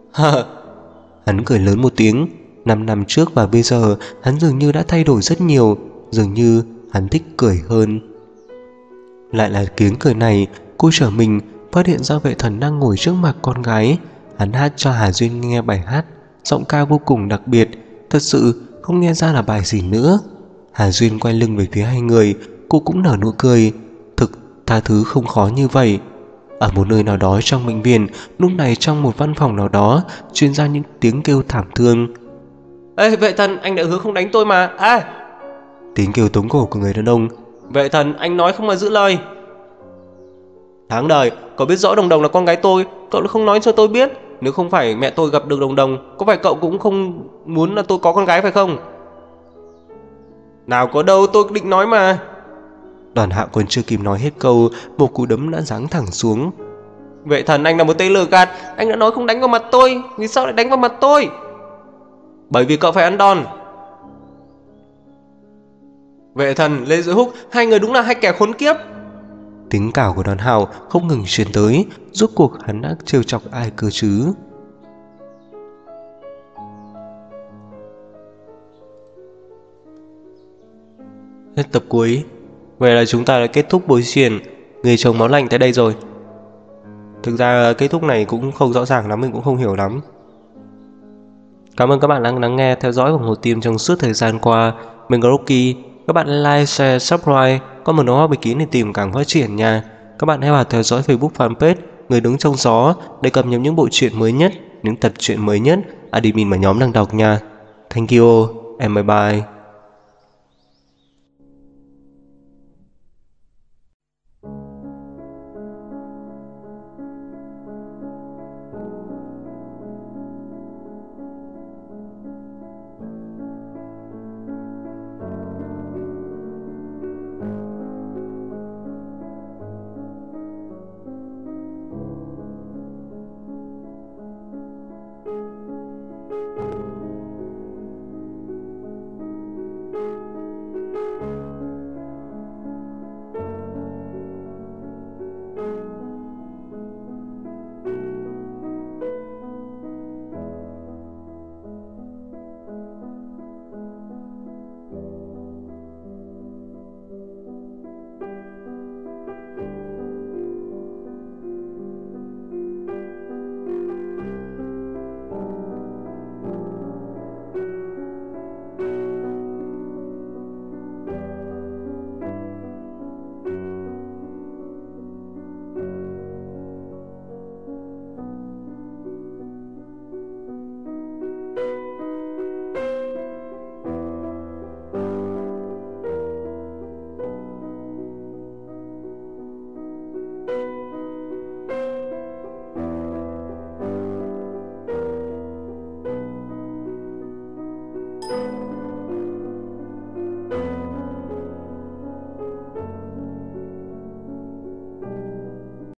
Hắn cười lớn một tiếng. 5 năm trước và bây giờ hắn dường như đã thay đổi rất nhiều, dường như hắn thích cười hơn. Lại là tiếng cười này, cô trở mình phát hiện ra Vệ Thần đang ngồi trước mặt con gái. Hắn hát cho Hà Duyên nghe bài hát, giọng ca vô cùng đặc biệt, thật sự không nghe ra là bài gì nữa. Hà Duyên quay lưng về phía hai người, cô cũng nở nụ cười. Thực tha thứ không khó như vậy. Ở một nơi nào đó trong bệnh viện, lúc này trong một văn phòng nào đó truyền ra những tiếng kêu thảm thương. Ê Vệ Thần, anh đã hứa không đánh tôi mà. Tiếng kêu tống cổ của người đàn ông. Vệ Thần, anh nói không mà giữ lời. Tháng đời, cậu biết rõ Đồng Đồng là con gái tôi, cậu đã không nói cho tôi biết. Nếu không phải mẹ tôi gặp được Đồng Đồng, có phải cậu cũng không muốn là tôi có con gái phải không? Nào có đâu, tôi định nói mà. Đoàn Hạo còn chưa kịp nói hết câu, một cú đấm đã giáng thẳng xuống. Vệ Thần, anh là một tên lừa gạt. Anh đã nói không đánh vào mặt tôi, vì sao lại đánh vào mặt tôi? Bởi vì cậu phải ăn đòn. Vệ Thần, Lê Duy Húc, hai người đúng là hai kẻ khốn kiếp. Tiếng cào của Đoàn Hạo không ngừng truyền tới. Rốt cuộc hắn đã trêu chọc ai cơ chứ? Hết tập cuối. Vậy là chúng ta đã kết thúc buổi truyền Người chồng máu lạnh tới đây rồi. Thực ra kết thúc này cũng không rõ ràng lắm, mình cũng không hiểu lắm. Cảm ơn các bạn đã lắng nghe, theo dõi ủng hộ team trong suốt thời gian qua. Mình là Rocky. Các bạn like, share, subscribe, có một nấu bí kín để tìm càng phát triển nha. Các bạn hãy vào theo dõi Facebook fanpage Người Đứng Trong Gió để cập nhật những bộ truyện mới nhất, những tập truyện mới nhất admin mà nhóm đang đọc nha. Thank you and bye bye.